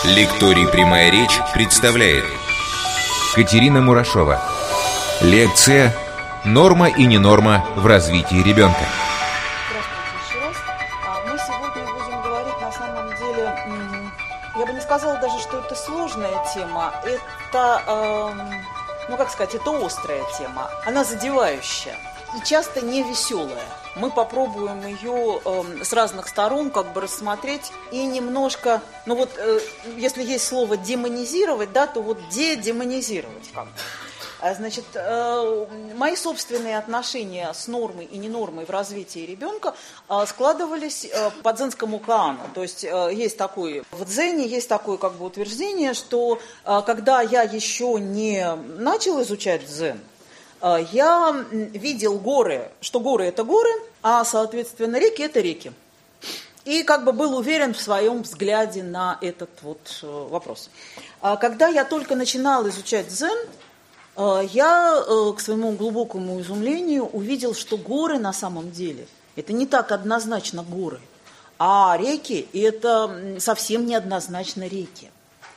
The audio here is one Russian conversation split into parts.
Лекторий «Прямая речь» представляет Катерина Мурашова. Лекция «Норма и ненорма в развитии ребенка». Здравствуйте еще раз. Мы сегодня будем говорить, на самом деле, я бы не сказала даже, что это сложная тема. Это, это острая тема. Она задевающая и часто не веселая. Мы попробуем ее с разных сторон рассмотреть и немножко, если есть слово демонизировать, да, то дедемонизировать Значит, мои собственные отношения с нормой и ненормой в развитии ребенка складывались по дзенскому каану. То есть есть такое в дзене, есть такое утверждение, что когда я еще не начал изучать дзен, я видел горы, что горы – это горы, а, соответственно, реки – это реки. И был уверен в своем взгляде на этот вопрос. Когда я только начинал изучать дзен, я, к своему глубокому изумлению, увидел, что горы на самом деле – это не так однозначно горы, а реки – это совсем неоднозначно реки.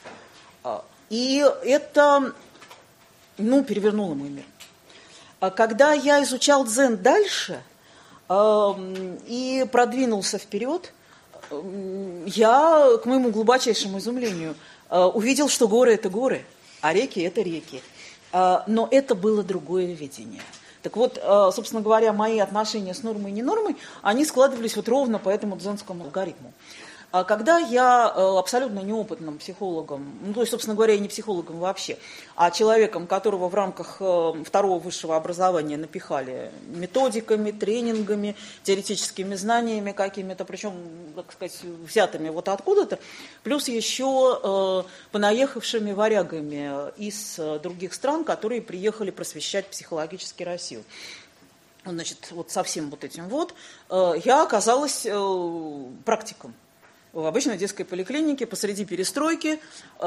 И это, перевернуло мой мир. Когда я изучал дзен дальше и продвинулся вперед, я, к моему глубочайшему изумлению, увидел, что горы – это горы, а реки – это реки. Но это было другое видение. Так вот, собственно говоря, мои отношения с нормой и ненормой, они складывались ровно по этому дзенскому алгоритму. Когда я абсолютно неопытным психологом, собственно говоря, и не психологом вообще, а человеком, которого в рамках второго высшего образования напихали методиками, тренингами, теоретическими знаниями какими-то, причем, взятыми откуда-то, плюс еще понаехавшими варягами из других стран, которые приехали просвещать психологически Россию. Со всем этим я оказалась практиком в обычной детской поликлинике посреди перестройки,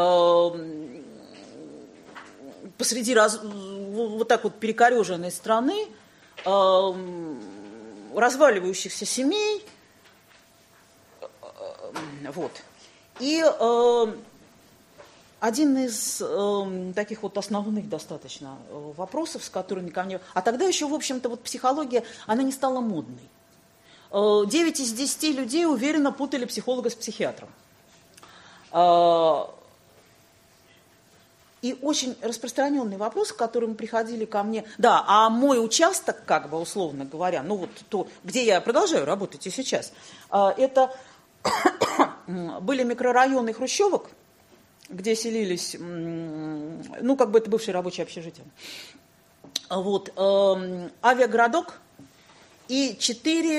посреди перекореженной страны, разваливающихся семей. И один из таких основных достаточно вопросов, с которыми ко мне... А тогда еще, в общем-то, психология, она не стала модной. 9 из 10 людей уверенно путали психолога с психиатром. И очень распространенный вопрос, к которому приходили ко мне. Да, а мой участок, условно говоря, то, где я продолжаю работать и сейчас, это были микрорайоны хрущевок, где селились, это бывшее рабочее общежитие. Авиагородок. И 4,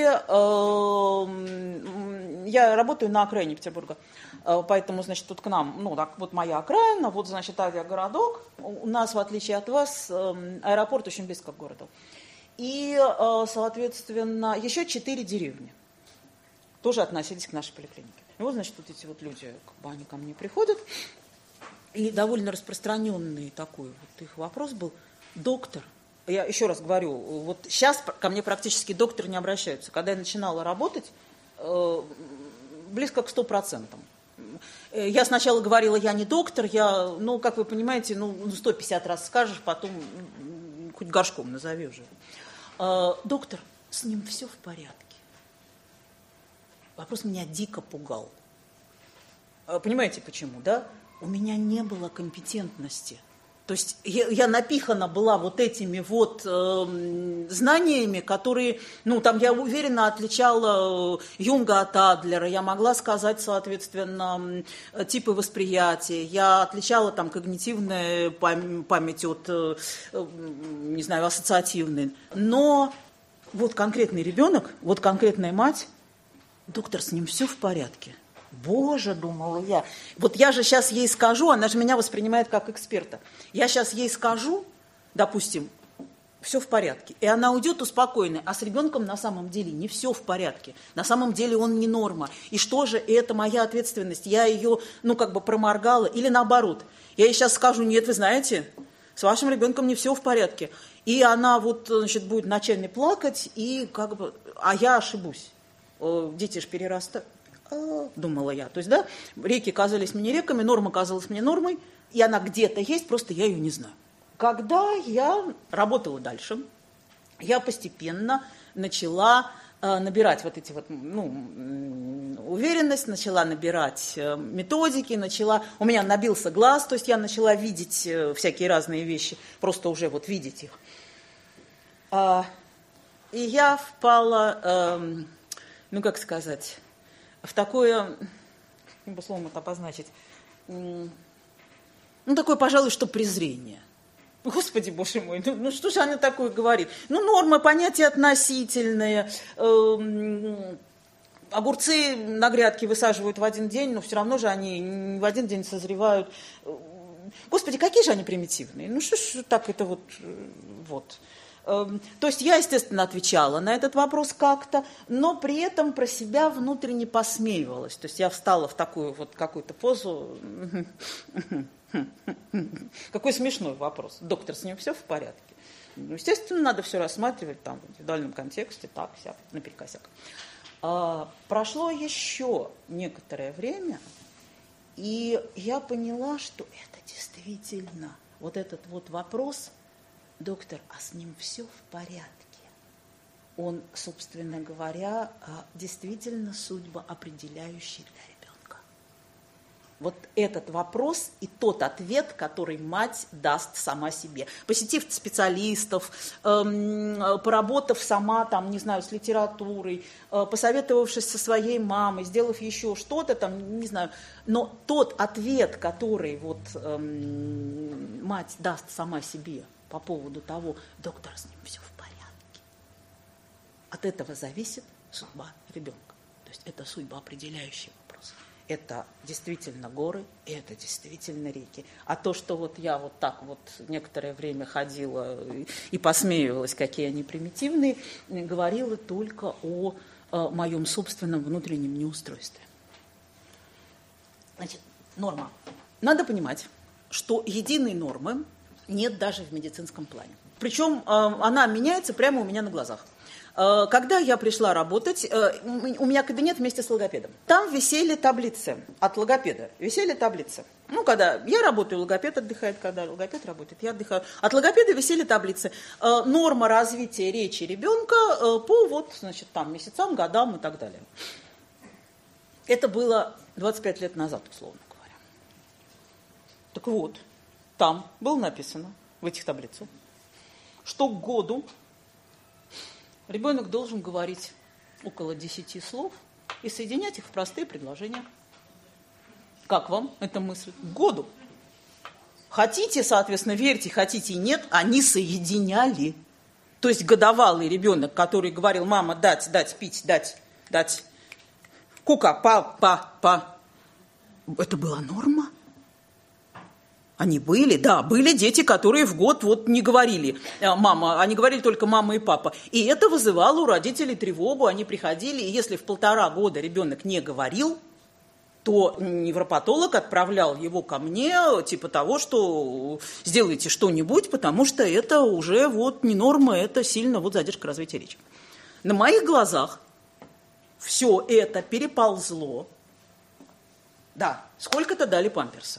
я работаю на окраине Петербурга, поэтому, тут к нам, моя окраина, авиагородок, у нас, в отличие от вас, аэропорт очень близко к городу. И, соответственно, еще 4 деревни тоже относились к нашей поликлинике. И эти люди, они ко мне приходят, и довольно распространенный такой их вопрос был: доктор, я еще раз говорю, сейчас ко мне практически докторы не обращаются. Когда я начинала работать, близко к 100%. Я сначала говорила, я не доктор, как вы понимаете, 150 раз скажешь, потом хоть горшком назови уже. Доктор, с ним все в порядке. Вопрос меня дико пугал. Понимаете почему, да? У меня не было компетентности. То есть я напихана была этими знаниями, которые, я уверенно отличала Юнга от Адлера, я могла сказать, соответственно, типы восприятия, я отличала когнитивную память от, ассоциативной. Но конкретный ребенок, конкретная мать, доктор, с ним все в порядке. Боже, думала я, я же сейчас ей скажу, она же меня воспринимает как эксперта. Я сейчас ей скажу, допустим, все в порядке, и она уйдет успокоенной, а с ребенком на самом деле не все в порядке, на самом деле он не норма. И что же, это моя ответственность, я ее, проморгала, или наоборот, я ей сейчас скажу: нет, вы знаете, с вашим ребенком не все в порядке. И она будет ночами плакать, и а я ошибусь. Дети же перерастают. думала я. То есть, да, реки казались мне реками, норма казалась мне нормой, и она где-то есть, просто я ее не знаю. Когда я работала дальше, я постепенно начала набирать вот эти вот, уверенность, начала набирать методики, у меня набился глаз, то есть я начала видеть всякие разные вещи, просто уже вот видеть их. И я впала, в такое, каким бы словом это обозначить, такое, пожалуй, что презрение. Господи, боже мой, что же она такое говорит? Нормы, понятия относительные. Огурцы на грядке высаживают в один день, но все равно же они не в один день созревают. Господи, какие же они примитивные? Что ж так это вот. То есть я, естественно, отвечала на этот вопрос как-то, но при этом про себя внутренне посмеивалась. То есть я встала в такую вот какую-то позу. Какой смешной вопрос. Доктор, с ним все в порядке? Естественно, надо все рассматривать там в индивидуальном контексте, так, сяк, наперекосяк. Прошло еще некоторое время, и я поняла, что это действительно вот этот вот вопрос, доктор, а с ним все в порядке? Он, собственно говоря, действительно судьбоопределяющий для ребенка. Вот этот вопрос и тот ответ, который мать даст сама себе. Посетив специалистов, поработав сама, там, не знаю, с литературой, посоветовавшись со своей мамой, сделав еще что-то, там, не знаю. Но тот ответ, который вот, мать даст сама себе по поводу того, доктор, с ним все в порядке, от этого зависит судьба ребенка. То есть это судьбоопределяющий вопрос. Это действительно горы, и это действительно реки. А то, что вот я вот так вот некоторое время ходила и посмеивалась, какие они примитивные, говорила только о моем собственном внутреннем неустройстве. Значит, норма. Надо понимать, что единой нормы нет даже в медицинском плане. Причем она меняется прямо у меня на глазах. Когда я пришла работать, у меня кабинет вместе с логопедом. Там висели таблицы от логопеда. Когда я работаю, логопед отдыхает, когда логопед работает, я отдыхаю. От логопеда висели таблицы. Норма развития речи ребенка по месяцам, годам и так далее. Это было 25 лет назад, условно говоря. Так вот, там было написано, в этих таблицах, что к году ребенок должен говорить около 10 слов и соединять их в простые предложения. Как вам эта мысль? К году. Хотите, соответственно, верьте, хотите, нет, они соединяли. То есть годовалый ребенок, который говорил, мама, дать, пить, дать. Кука, па. Это была норма. Они были дети, которые в год вот не говорили мама, они говорили только мама и папа. И это вызывало у родителей тревогу, они приходили, и если в 1,5 года ребенок не говорил, то невропатолог отправлял его ко мне, типа того, что сделайте что-нибудь, потому что это уже вот не норма, это сильно вот задержка развития речи. На моих глазах все это переползло. Да, сколько-то дали памперса.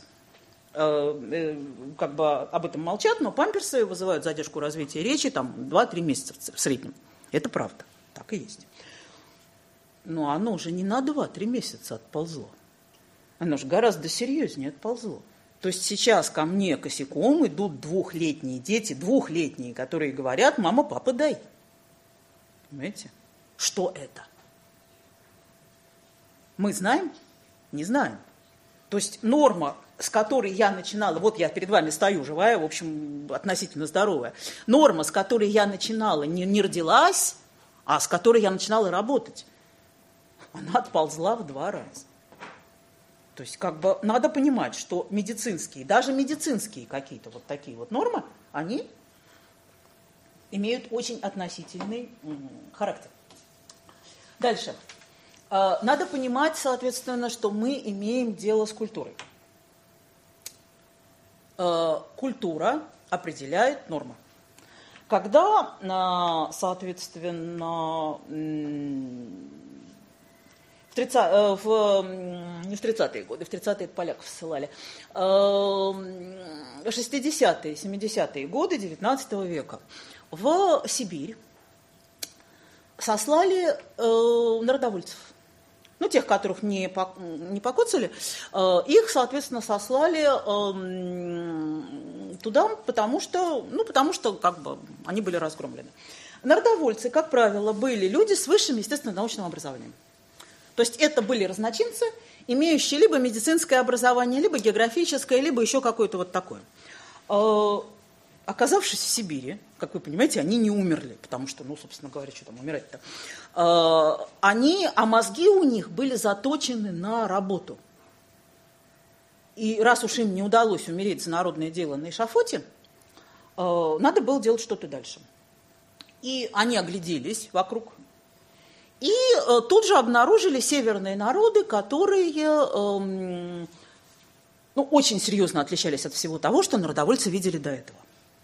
Как бы об этом молчат, но памперсы вызывают задержку развития речи там 2-3 месяца в среднем. Это правда, так и есть. Но оно уже не на 2-3 месяца отползло. Оно же гораздо серьезнее отползло. То есть сейчас ко мне косяком идут 2-летние дети, 2-летние, которые говорят, мама, папа, дай. Понимаете? Что это? Мы знаем? Не знаем. То есть норма, с которой я начинала, вот я перед вами стою живая, в общем, относительно здоровая, норма, с которой я начинала, не родилась, а с которой я начинала работать, она отползла в 2 раза. То есть как бы надо понимать, что даже медицинские какие-то вот такие вот нормы, они имеют очень относительный характер. Дальше. Надо понимать, соответственно, что мы имеем дело с культурой. Культура определяет норму. Когда, соответственно, не в 30-е годы, в 30-е поляков ссылали, 60-е, 70-е годы XIX века в Сибирь сослали народовольцев. Ну, тех, которых не покоцали, их, соответственно, сослали туда, потому что как бы они были разгромлены. Народовольцы, как правило, были люди с высшим естественно-научным образованием. То есть это были разночинцы, имеющие либо медицинское образование, либо географическое, либо еще какое-то вот такое. Оказавшись в Сибири, как вы понимаете, они не умерли, потому что, собственно говоря, что там умирать-то, а мозги у них были заточены на работу. И раз уж им не удалось умереть за народное дело на эшафоте, надо было делать что-то дальше. И они огляделись вокруг, и тут же обнаружили северные народы, которые очень серьезно отличались от всего того, что народовольцы видели до этого.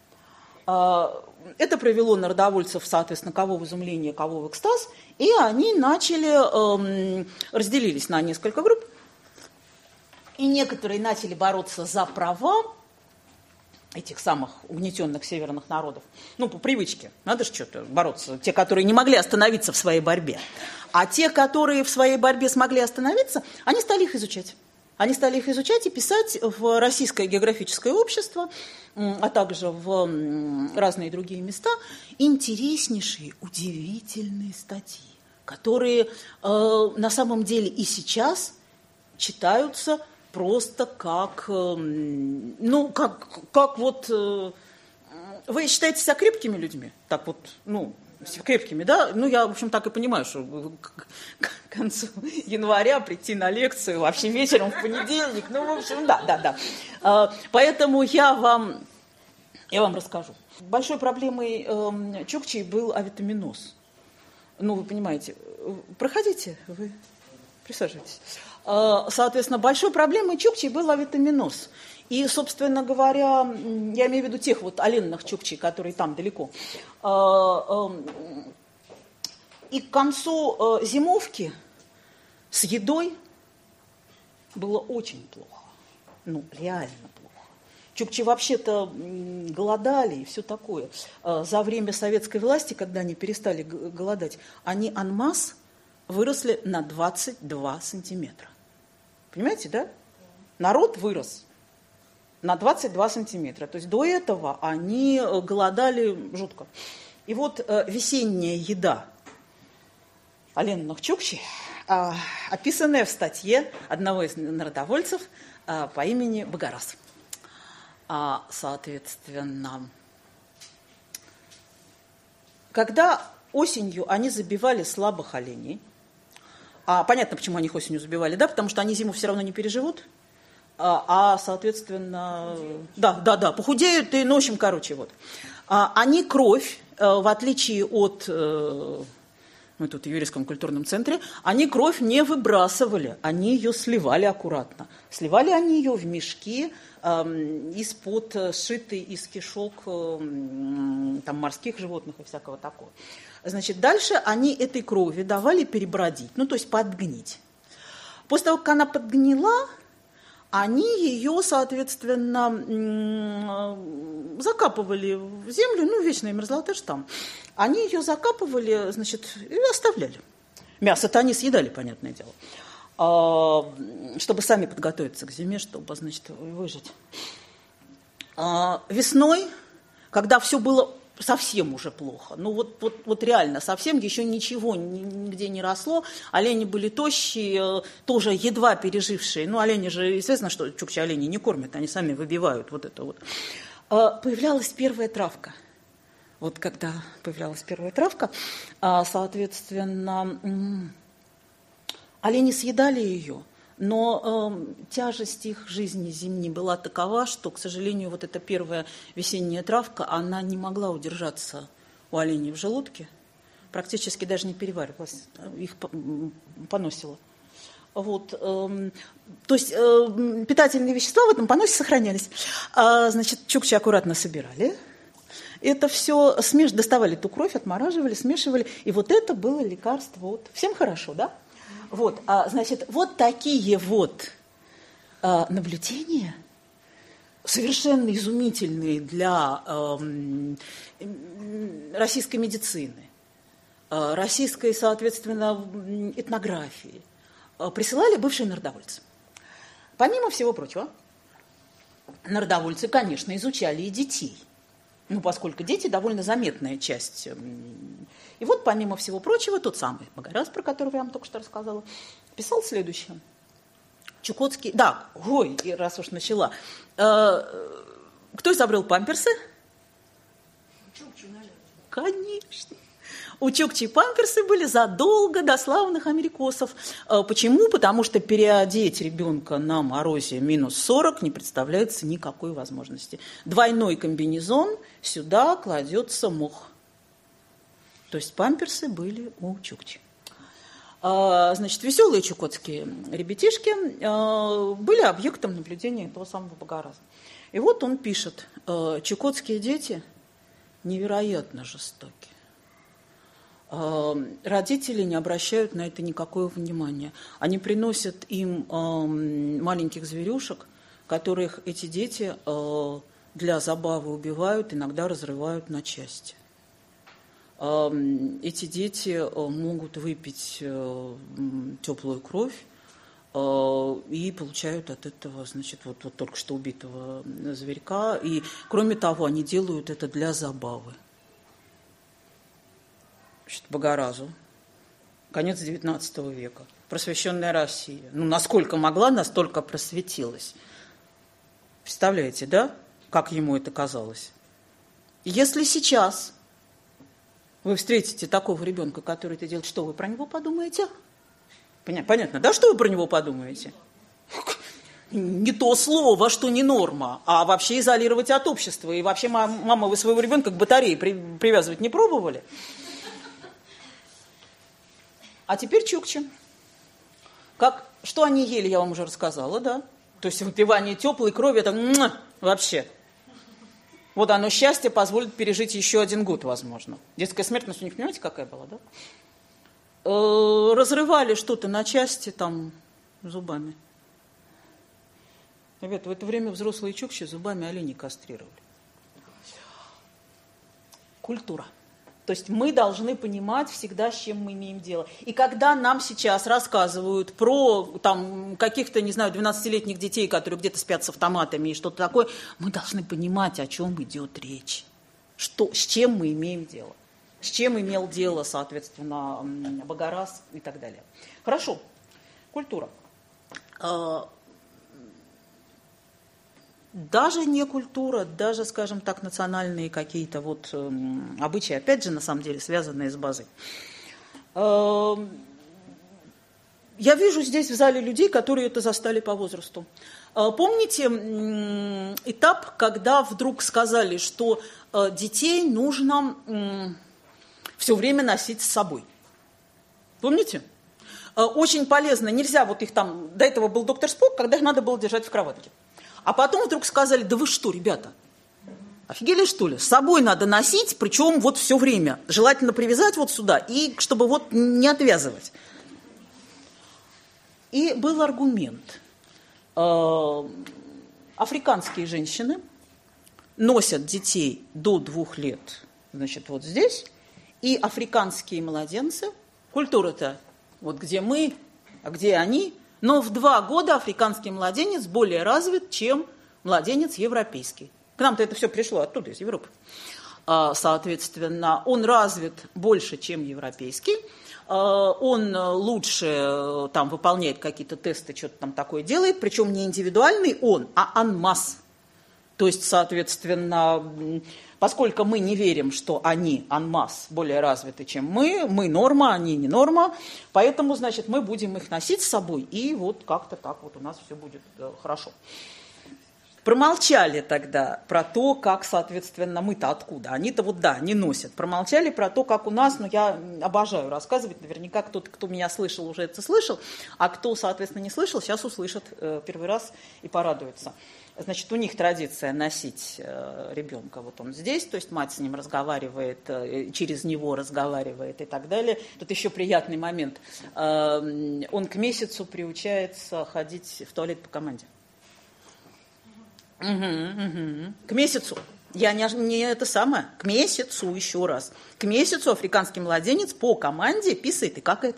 Это привело народовольцев, соответственно, кого в изумление, кого в экстаз, и они разделились на несколько групп, и некоторые начали бороться за права этих самых угнетенных северных народов. По привычке, надо же что-то бороться. Те, которые не могли остановиться в своей борьбе. А те, которые в своей борьбе смогли остановиться, они стали их изучать. Они стали их изучать и писать в Российское географическое общество, а также в разные другие места, интереснейшие, удивительные статьи, которые на самом деле и сейчас читаются просто как вот... Вы считаете себя крепкими людьми? Так вот, крепкими, да? Я, в общем, так и понимаю, что к концу января прийти на лекцию вообще вечером в понедельник, в общем, да. Поэтому я вам расскажу. Большой проблемой чукчей был авитаминоз. Вы понимаете, проходите, вы присаживайтесь. Соответственно, большой проблемой чукчей был авитаминоз. И, собственно говоря, я имею в виду тех вот оленных чукчей, которые там далеко. И к концу зимовки с едой было очень плохо. Реально плохо. Чукчи вообще-то голодали и все такое. За время советской власти, когда они перестали голодать, они анмас выросли на 22 сантиметра. Понимаете, да? Народ вырос на 22 сантиметра. То есть до этого они голодали жутко. И вот весенняя еда оленных чукчей, описанная в статье одного из народовольцев по имени Багарас. Соответственно, когда осенью они забивали слабых оленей, понятно, почему они их осенью забивали, да, потому что они зиму все равно не переживут, соответственно, да, похудеют и, в общем, вот. Они кровь, в отличие от, мы тут в Юрийском культурном центре, они кровь не выбрасывали, они ее сливали аккуратно. Сливали они ее в мешки из-под, сшитые из кишок там, морских животных и всякого такого. Значит, дальше они этой крови давали перебродить, то есть подгнить. После того, как она подгнила, они ее, соответственно, закапывали в землю, вечная мерзлота же там. Они ее закапывали, значит, и оставляли. Мясо-то они съедали, понятное дело, чтобы сами подготовиться к зиме, чтобы, значит, выжить. Весной, когда все было совсем уже плохо, вот реально совсем, еще ничего нигде не росло, олени были тощие, тоже едва пережившие, олени же, естественно, что чукчи олени не кормят, они сами выбивают вот это вот. Появлялась первая травка. Вот когда появлялась первая травка, соответственно, олени съедали ее, но тяжесть их жизни зимней была такова, что, к сожалению, вот эта первая весенняя травка, она не могла удержаться у оленей в желудке, практически даже не переваривалась, их поносило. Вот, то есть питательные вещества в этом поносе сохранялись. Значит, чукчи аккуратно собирали. Это все доставали ту кровь, отмораживали, смешивали. И вот это было лекарство. Вот. Всем хорошо, да? Вот, значит, вот такие вот наблюдения, совершенно изумительные для российской медицины, российской, соответственно, этнографии, присылали бывшие народовольцы. Помимо всего прочего, народовольцы, конечно, изучали и детей, ну, поскольку дети довольно заметная часть. И вот, помимо всего прочего, тот самый Богораз, про которого я вам только что рассказала, писал следующее. Чукотский... Да, ой, раз уж начала. Кто изобрел памперсы? Чукчи, наверное. Конечно. У чукчи памперсы были задолго до славных америкосов. Почему? Потому что переодеть ребенка на морозе минус 40 не представляется никакой возможности. Двойной комбинезон, сюда кладется мох. То есть памперсы были у чукчи. Значит, веселые чукотские ребятишки были объектом наблюдения этого самого Богораза. И вот он пишет: чукотские дети невероятно жестоки. Родители не обращают на это никакого внимания. Они приносят им маленьких зверюшек, которых эти дети для забавы убивают, иногда разрывают на части. Эти дети могут выпить теплую кровь и получают от этого, значит, вот только что убитого зверька. И, кроме того, они делают это для забавы. Богоразу. Конец XIX века. Просвещенная Россия. Ну, насколько могла, настолько просветилась. Представляете, да, как ему это казалось? Если сейчас вы встретите такого ребенка, который это делает, что вы про него подумаете? Понятно, да, что вы про него подумаете? Не то слово, что не норма, а вообще изолировать от общества. И вообще, мама, вы своего ребенка к батарее привязывать не пробовали? А теперь чукчи. Что они ели, я вам уже рассказала, да? То есть выпивание теплой крови, это вообще. Вот оно, счастье, позволит пережить еще 1 год, возможно. Детская смертность у них, понимаете, какая была, да? Разрывали что-то на части там зубами. Ребята, в это время взрослые чукчи зубами оленей кастрировали. Культура. То есть мы должны понимать всегда, с чем мы имеем дело. И когда нам сейчас рассказывают про там, каких-то, не знаю, 12-летних детей, которые где-то спят с автоматами и что-то такое, мы должны понимать, о чем идет речь. С чем мы имеем дело. С чем имел дело, соответственно, Богораз и так далее. Хорошо. Культура. Даже не культура, даже, скажем так, национальные какие-то вот обычаи, опять же, на самом деле, связанные с базой. Я вижу здесь в зале людей, которые это застали по возрасту. Помните этап, когда вдруг сказали, что детей нужно все время носить с собой? Помните? Очень полезно, нельзя вот их там, до этого был доктор Спок, когда их надо было держать в кроватке. А потом вдруг сказали: да вы что, ребята, офигели что ли? С собой надо носить, причем вот все время. Желательно привязать вот сюда, и чтобы вот не отвязывать. И был аргумент. Африканские женщины носят детей до 2 лет, значит, вот здесь, и африканские младенцы, культура-то вот где мы, а где они, но в 2 года африканский младенец более развит, чем младенец европейский. К нам-то это все пришло оттуда, из Европы. Соответственно, он развит больше, чем европейский. Он лучше там выполняет какие-то тесты, что-то там такое делает. Причем не индивидуальный он, а анмасс. То есть, соответственно, поскольку мы не верим, что они, анмасс, более развиты, чем мы норма, они не норма, поэтому, значит, мы будем их носить с собой, и вот как-то так вот у нас все будет хорошо. Промолчали тогда про то, как, соответственно, мы-то откуда. Они-то вот, да, не носят. Промолчали про то, как у нас, ну, я обожаю рассказывать. Наверняка кто-то, кто меня слышал, уже это слышал. А кто, соответственно, не слышал, сейчас услышит первый раз и порадуется. Значит, у них традиция носить ребенка, вот он здесь, то есть мать с ним разговаривает, через него разговаривает и так далее. Тут еще приятный момент. Он к месяцу приучается ходить в туалет по команде. К месяцу. Я не это самое. К месяцу, еще раз. К месяцу африканский младенец по команде писает и какает.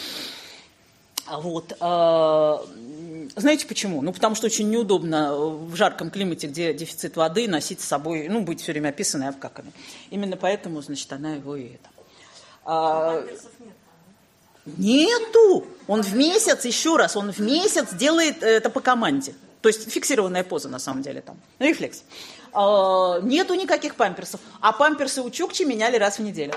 Вот. Знаете почему? Ну, потому что очень неудобно в жарком климате, где дефицит воды, носить с собой, ну, быть все время описанной и обкаканной. Именно поэтому, значит, она его и это. Памперсов нет. Нету! Он в месяц, еще раз, он в месяц делает это по команде. То есть фиксированная поза, на самом деле, там. Рефлекс. Нету никаких памперсов. А памперсы у Чукчи меняли раз в неделю.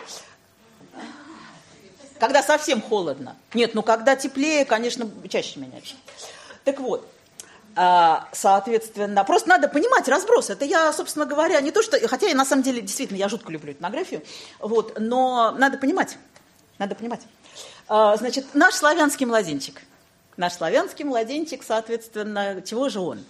Когда совсем холодно. Нет, ну когда теплее, конечно, чаще меняешь. Так вот, соответственно, просто надо понимать разброс. Это я, собственно говоря, не то, что... Хотя я, на самом деле, действительно, я жутко люблю этнографию. Вот, но надо понимать. Надо понимать. Значит, наш славянский младенчик. Наш славянский младенчик, соответственно, чего же он?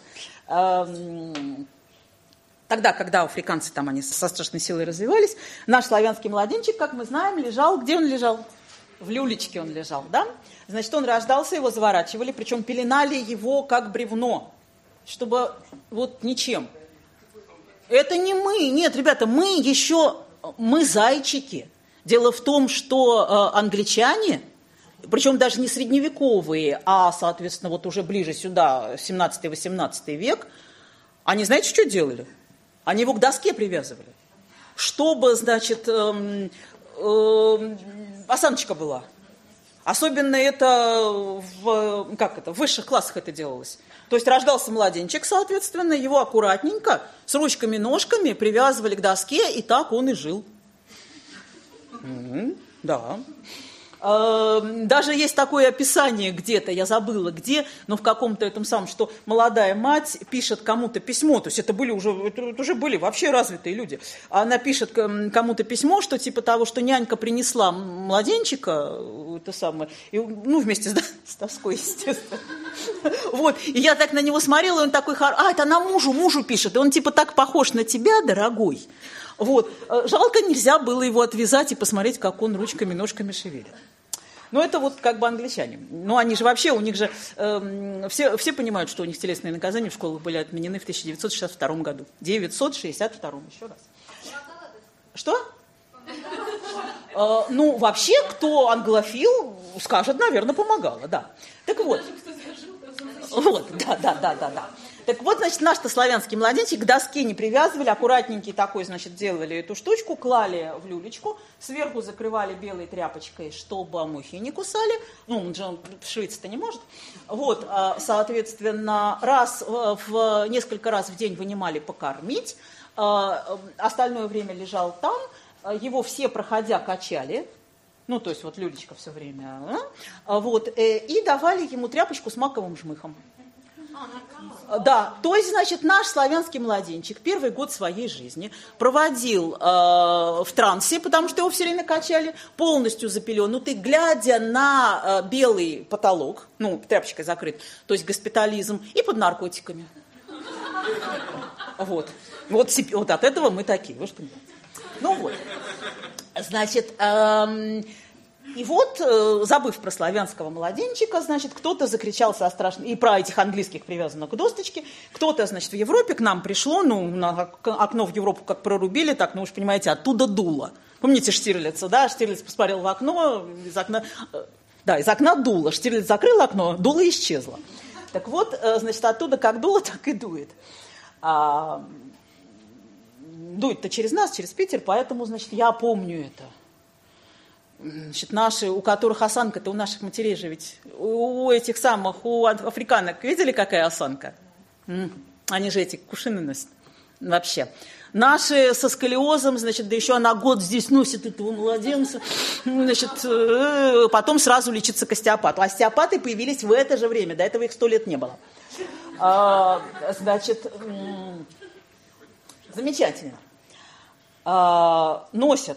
Тогда, когда африканцы там, они со страшной силой развивались, наш славянский младенчик, как мы знаем, лежал... Где он лежал? В люлечке он лежал, да? Значит, он рождался, его заворачивали, причем пеленали его как бревно, чтобы вот ничем. Это не мы, нет, ребята, мы зайчики. Дело в том, что англичане, причем даже не средневековые, а, соответственно, вот уже ближе сюда, 17-18 век, они, знаете, что делали? Они его к доске привязывали, чтобы, значит... осаночка была. Особенно это в высших классах это делалось. То есть рождался младенчик, соответственно, его аккуратненько, с ручками-ножками привязывали к доске, и так он и жил. Да. Даже есть такое описание где-то, я забыла где, но в каком-то этом самом, что молодая мать пишет кому-то письмо, то есть это уже были вообще развитые люди. Она пишет кому-то письмо, что типа того, что нянька принесла младенчика, это самое, и, ну, вместе с доской, естественно. Вот, и я так на него смотрела, и он такой, это она мужу пишет, и он типа так похож на тебя, дорогой. Вот, жалко, нельзя было его отвязать и посмотреть, как он ручками-ножками шевелит. Но это вот как бы англичане. Ну, они же вообще, у них же... все понимают, что у них телесные наказания в школах были отменены в 1962 году. 962, еще раз. Что? Ну, вообще, кто англофил, скажет, наверное, помогало, да. Так вот. Вот, да. Так вот, значит, наш-то славянский младенчик к доске не привязывали, аккуратненький такой, значит, делали эту штучку, клали в люлечку, сверху закрывали белой тряпочкой, чтобы мухи не кусали. Ну, он же шевелиться-то не может. Вот, соответственно, несколько раз в день вынимали покормить, остальное время лежал там, его все, проходя, качали. Ну, то есть вот люлечка все время. Вот, и давали ему тряпочку с маковым жмыхом. Да, то есть, значит, наш славянский младенчик первый год своей жизни проводил в трансе, потому что его все время качали, полностью запеленутый, глядя на белый потолок, ну, тряпочкой закрыт, то есть госпитализм, и под наркотиками. Вот от этого мы такие, вы же понимаете. Ну вот, значит... И вот, забыв про славянского младенчика, значит, кто-то закричал со страшным... И про этих английских привязанных к досточке. Кто-то, значит, в Европе к нам пришло, ну, на окно в Европу как прорубили, так, ну, вы же понимаете, оттуда дуло. Помните Штирлица, да? Штирлиц посмотрел в окно, из окна дуло. Штирлиц закрыл окно, дуло исчезло. Так вот, значит, оттуда как дуло, так и дует. Дует-то через нас, через Питер, поэтому, значит, я помню это. Значит, наши, у которых осанка-то у наших матерей же ведь, у этих самых, у африканок, видели, какая осанка? Они же эти кувшины носят вообще. Наши со сколиозом, значит, да еще она год здесь носит этого младенца, значит, потом сразу лечится к остеопату. Остеопаты появились в это же время, до этого их 100 лет не было. Значит, замечательно. Носят.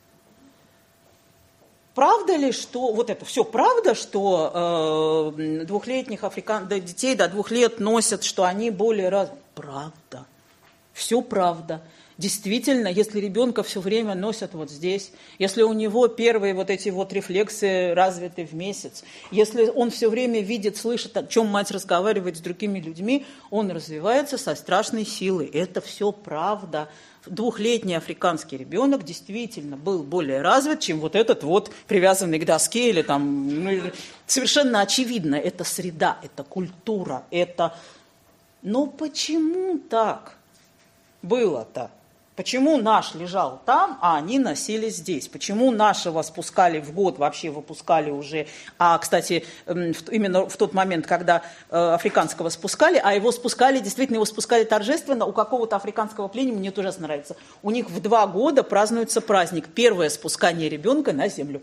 Правда ли, что вот это все правда, что двухлетних детей до 2 лет носят, что они более развиты? Правда. Все правда. Действительно, если ребенка все время носят вот здесь, если у него первые вот эти вот рефлексы развиты в месяц, если он все время видит, слышит, о чем мать разговаривает с другими людьми, он развивается со страшной силой. Это все правда. 2-летний африканский ребенок действительно был более развит, чем вот этот вот привязанный к доске или там... Ну, совершенно очевидно, это среда, это культура, это... Но почему так было-то? Почему наш лежал там, а они носились здесь? Почему нашего спускали в год, вообще выпускали уже? А, кстати, именно в тот момент, когда африканского спускали, а его спускали, действительно его спускали торжественно, у какого-то африканского племени, мне тоже нравится, у них в 2 года празднуется праздник, первое спускание ребенка на землю.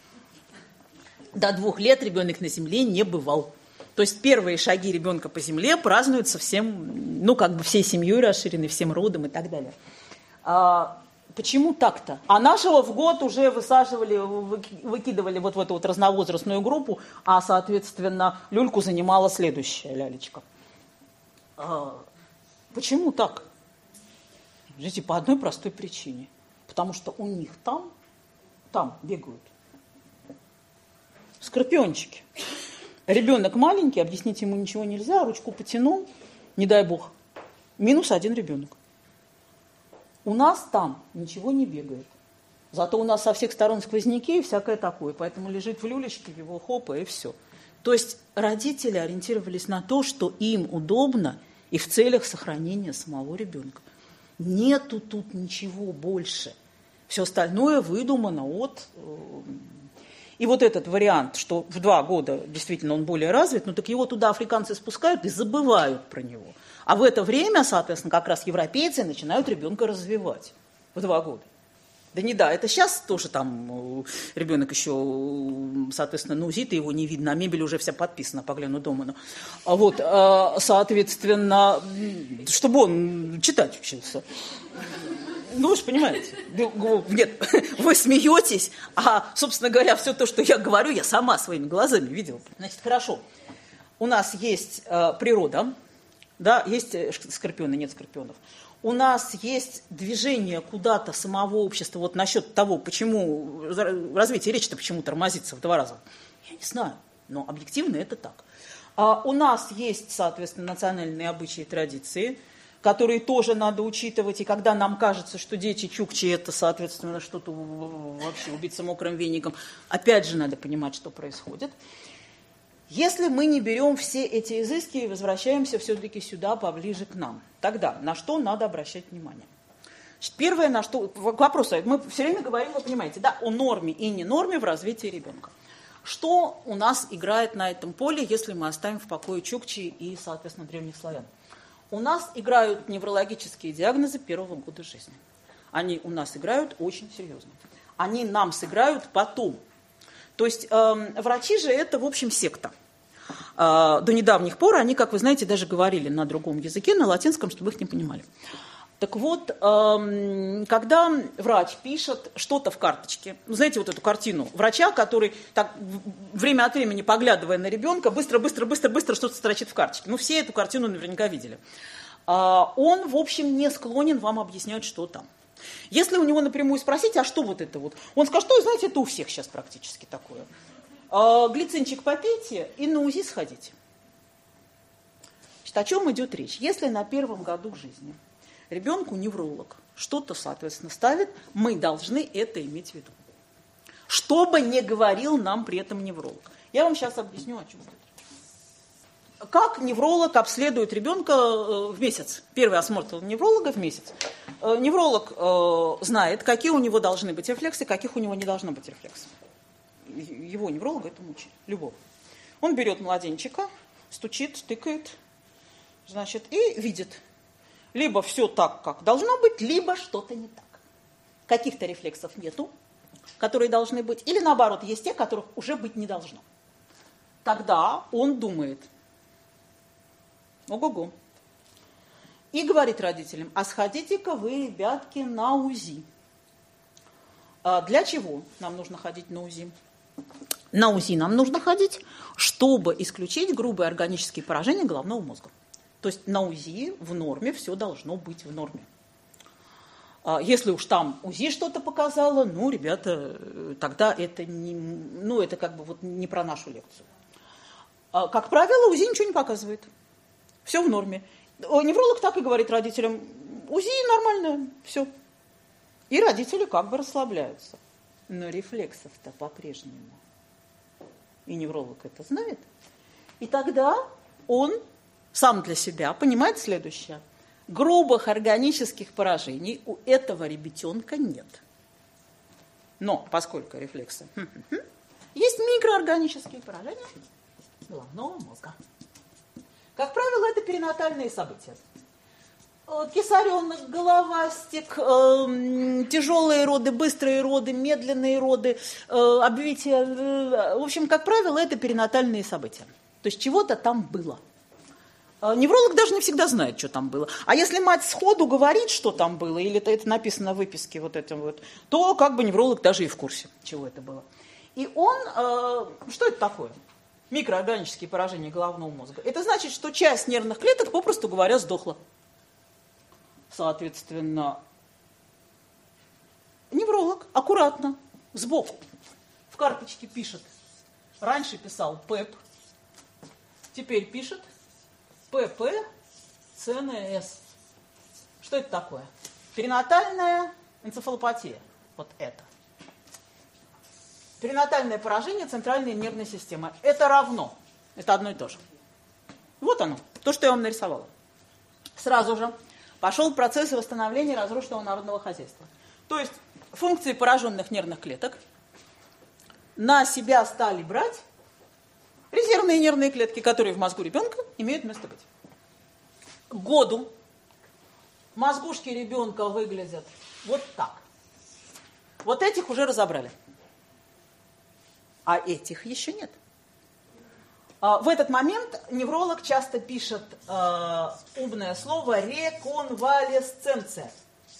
До 2 лет ребенок на земле не бывал. То есть первые шаги ребенка по земле празднуются всем, ну, как бы всей семьей расширенной, всем родом и так далее. Почему так-то? А нашего в год уже высаживали, выкидывали вот в эту вот разновозрастную группу, а, соответственно, люльку занимала следующая лялечка. Почему так? Знаете, по одной простой причине. Потому что у них там бегают скорпиончики. Ребенок маленький, объяснить ему ничего нельзя, ручку потянул, не дай бог, -1 ребенок. У нас там ничего не бегает. Зато у нас со всех сторон сквозняки и всякое такое. Поэтому лежит в люлечке, его хопа и все. То есть родители ориентировались на то, что им удобно и в целях сохранения самого ребенка. Нету тут ничего больше. Все остальное выдумано от... И вот этот вариант, что в 2 года действительно он более развит, ну так его туда африканцы спускают и забывают про него. А в это время, соответственно, как раз европейцы начинают ребенка развивать в 2 года. Да, это сейчас тоже там ребенок еще, соответственно, на УЗИ-то его не видно, а мебель уже вся подписана по Глену Доману. Вот, соответственно, чтобы он читать учился. Ну, вы же понимаете. Нет, вы смеетесь, а, собственно говоря, все то, что я говорю, я сама своими глазами видела. Значит, хорошо. У нас есть природа, да, есть скорпионы, нет скорпионов. У нас есть движение куда-то самого общества. Вот насчет того, почему развитие речи-то почему тормозится в 2 раза. Я не знаю, но объективно это так. У нас есть, соответственно, национальные обычаи и традиции, которые тоже надо учитывать. И когда нам кажется, что дети чукчи – это, соответственно, что-то вообще убиться мокрым веником, опять же надо понимать, что происходит. Если мы не берем все эти изыски и возвращаемся все-таки сюда, поближе к нам, тогда на что надо обращать внимание? Значит, первое, на что... К вопросу, мы все время говорим, вы понимаете, да, о норме и ненорме в развитии ребенка. Что у нас играет на этом поле, если мы оставим в покое чукчи и, соответственно, древних славян? У нас играют неврологические диагнозы 1-го года жизни. Они у нас играют очень серьезно. Они нам сыграют потом. То есть врачи же это, в общем, секта. До недавних пор они, как вы знаете, даже говорили на другом языке, на латинском, чтобы их не понимали. Так вот, когда врач пишет что-то в карточке, знаете, вот эту картину врача, который так время от времени, поглядывая на ребенка, быстро что-то строчит в карточке. Ну, все эту картину наверняка видели. Он, в общем, не склонен вам объяснять, что там. Если у него напрямую спросить, а что вот это вот? Он скажет, что, знаете, это у всех сейчас практически такое. Глицинчик попейте и на УЗИ сходите. Значит, о чем идет речь? Если на 1-м году жизни ребенку невролог что-то, соответственно, ставит, мы должны это иметь в виду. Что бы ни говорил нам при этом невролог. Я вам сейчас объясню, о чем это. Как невролог обследует ребенка в месяц? Первый осмотр невролога в месяц. Невролог знает, какие у него должны быть рефлексы, каких у него не должно быть рефлексов. Его невролога это мучает, любого. Он берет младенчика, стучит, тыкает, значит, и видит. Либо все так, как должно быть, либо что-то не так. Каких-то рефлексов нету, которые должны быть, или наоборот, есть те, которых уже быть не должно. Тогда он думает, Ого-го. И говорит родителям: а сходите-ка вы, ребятки, на УЗИ. Для чего нам нужно ходить на УЗИ? На УЗИ нам нужно ходить, чтобы исключить грубые органические поражения головного мозга. То есть на УЗИ в норме все должно быть в норме. Если уж там УЗИ что-то показало, ну, ребята, тогда это не, ну, это как бы вот не про нашу лекцию. Как правило, УЗИ ничего не показывает. Все в норме. Невролог так и говорит родителям: УЗИ нормально, все. И родители как бы расслабляются. Но рефлексов-то по-прежнему. И невролог это знает. И тогда он сам для себя понимает следующее: грубых органических поражений у этого ребятенка нет. Но поскольку рефлексы есть микроорганические поражения головного мозга. Как правило, это перинатальные события. Кесаренок, головастик, тяжелые роды, быстрые роды, медленные роды, обвитие. В общем, как правило, это перинатальные события. То есть чего-то там было. Невролог даже не всегда знает, что там было. А если мать сходу говорит, что там было, или это написано в выписке вот этом вот, то как бы невролог даже и в курсе, чего это было. И он, что это такое? Микроорганические поражения головного мозга. Это значит, что часть нервных клеток, попросту говоря, сдохла. Соответственно, невролог аккуратно, сбоку, в карточке пишет. Раньше писал ПЭП, теперь пишет ПП, ЦНС. Что это такое? Перинатальная энцефалопатия. Вот это. Перинатальное поражение центральной нервной системы. Это равно. Это одно и то же. Вот оно, то, что я вам нарисовала. Сразу же пошел процесс восстановления разрушенного народного хозяйства. То есть функции пораженных нервных клеток на себя стали брать резервные нервные клетки, которые в мозгу ребенка имеют место быть. К году мозгушки ребенка выглядят вот так. Вот этих уже разобрали. А этих еще нет. В этот момент невролог часто пишет умное слово реконвалесценция.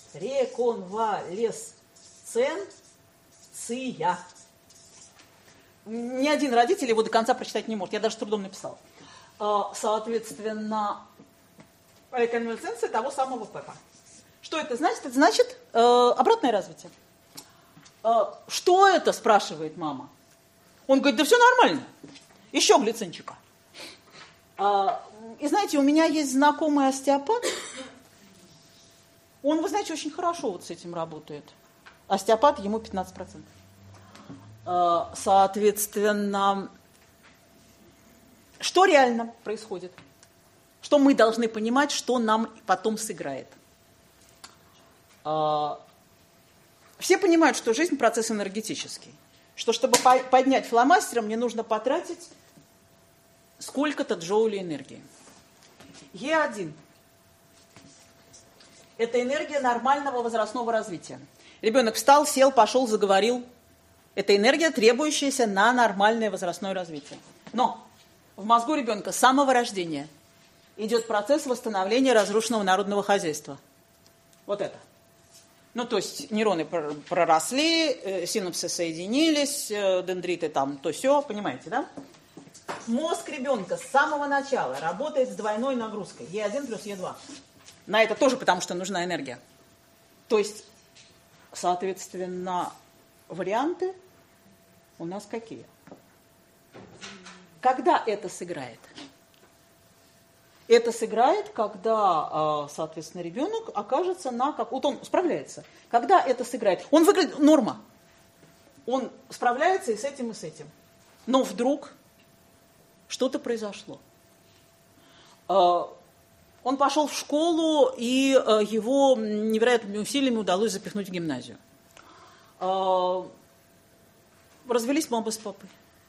Реконвалесценция. Ни один родитель его до конца прочитать не может. Я даже с трудом написала. Соответственно, реконвалесценция того самого ПЭПа. Что это значит? Это значит обратное развитие. Что это, спрашивает мама. Он говорит: да все нормально. Еще глицинчика. И знаете, у меня есть знакомый остеопат. Он, вы знаете, очень хорошо вот с этим работает. Остеопат, ему 15%. Соответственно, что реально происходит? Что мы должны понимать, что нам потом сыграет? Все понимают, что жизнь – процесс энергетический. Что чтобы поднять фломастером, мне нужно потратить сколько-то джоулей энергии. Е1 – это энергия нормального возрастного развития. Ребенок встал, сел, пошел, заговорил. Это энергия, требующаяся на нормальное возрастное развитие. Но в мозгу ребенка с самого рождения идет процесс восстановления разрушенного народного хозяйства. Вот это. Ну, то есть нейроны проросли, синапсы соединились, дендриты там, то сё, понимаете, да? Мозг ребенка с самого начала работает с двойной нагрузкой, Е1 плюс Е2. На это тоже потому, что нужна энергия. То есть, соответственно, варианты у нас какие? Когда это сыграет? Это сыграет, когда, соответственно, ребенок окажется на... Вот он справляется. Когда это сыграет? Он выглядит... Норма. Он справляется и с этим, и с этим. Но вдруг что-то произошло. Он пошел в школу, и его невероятными усилиями удалось запихнуть в гимназию. Развелись мама с папой.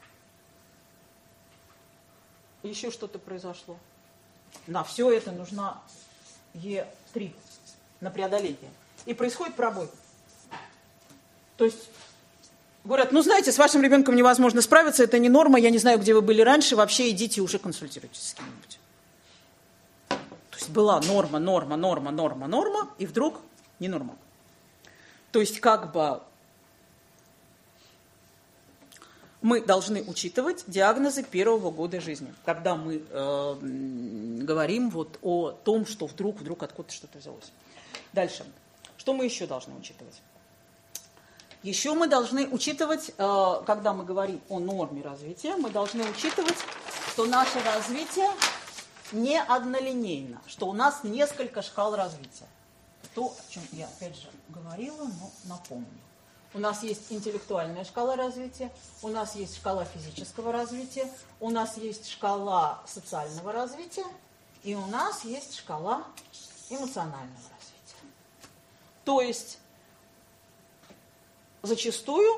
Еще что-то произошло. На все это нужна Е3 на преодоление. И происходит пробой. То есть говорят: ну знаете, с вашим ребенком невозможно справиться, это не норма, я не знаю, где вы были раньше, вообще идите уже консультируйтесь с кем-нибудь. есть была норма, и вдруг не норма. То есть как бы мы должны учитывать диагнозы первого года жизни, когда мы говорим вот о том, что вдруг откуда-то что-то взялось. Дальше. Что мы еще должны учитывать? Еще мы должны учитывать, когда мы говорим о норме развития, мы должны учитывать, что наше развитие не однолинейно, что у нас несколько шкал развития. То, о чем я опять же говорила, но напомню. У нас есть интеллектуальная шкала развития, у нас есть шкала физического развития, у нас есть шкала социального развития, и у нас есть шкала эмоционального развития. То есть зачастую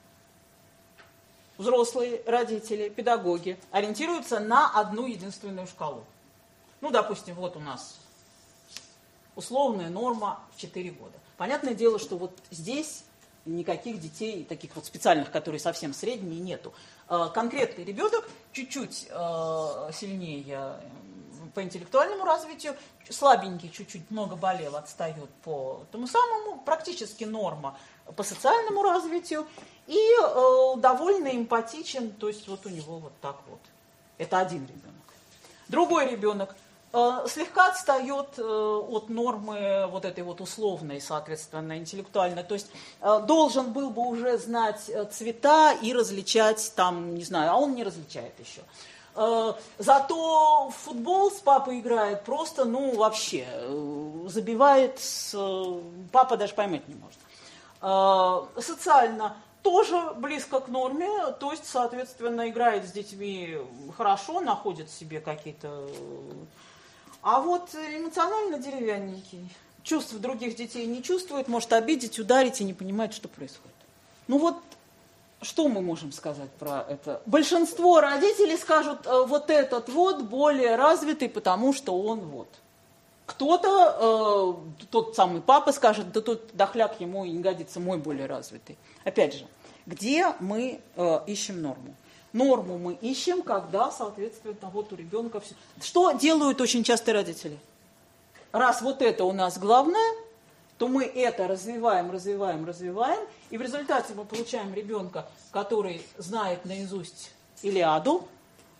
взрослые, родители, педагоги ориентируются на одну единственную шкалу. Ну, допустим, вот у нас условная норма в 4 года. Понятное дело, что вот здесь никаких детей, таких вот специальных, которые совсем средние, нету. Конкретный ребенок чуть-чуть сильнее по интеллектуальному развитию, слабенький, чуть-чуть много болел, отстает по тому самому, практически норма по социальному развитию и довольно эмпатичен, то есть вот у него вот так вот. Это один ребенок. Другой ребенок слегка отстает от нормы вот этой вот условной, соответственно, интеллектуальной. То есть должен был бы уже знать цвета и различать там, не знаю, а он не различает еще. Зато в футбол с папой играет просто, ну, вообще, забивает, папа даже поймать не может. Социально тоже близко к норме, то есть, соответственно, играет с детьми хорошо, находит себе какие-то... А вот эмоционально деревянненький, чувств других детей не чувствует, может обидеть, ударить и не понимает, что происходит. Ну вот, что мы можем сказать про это? Большинство родителей скажут, вот этот вот более развитый, потому что он вот. Кто-то, тот самый папа скажет, да тут дохляк ему и не годится, мой более развитый. Опять же, где мы ищем норму? Норму мы ищем, когда, соответственно, вот у ребенка все. Что делают очень часто родители? Раз вот это у нас главное, то мы это развиваем, и в результате мы получаем ребенка, который знает наизусть Илиаду,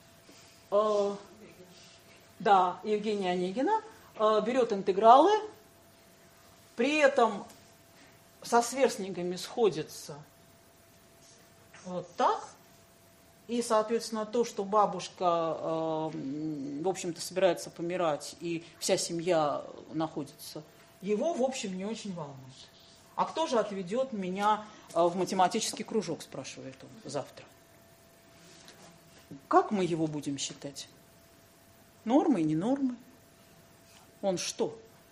Евгения Онегина, берет интегралы, при этом со сверстниками сходится вот так. И, соответственно, то, что бабушка, в общем-то, собирается помирать, и вся семья находится, его, в общем, не очень волнует. А кто же отведет меня в математический кружок, спрашивает он завтра. Как мы его будем считать? Нормой, не нормой? Он что?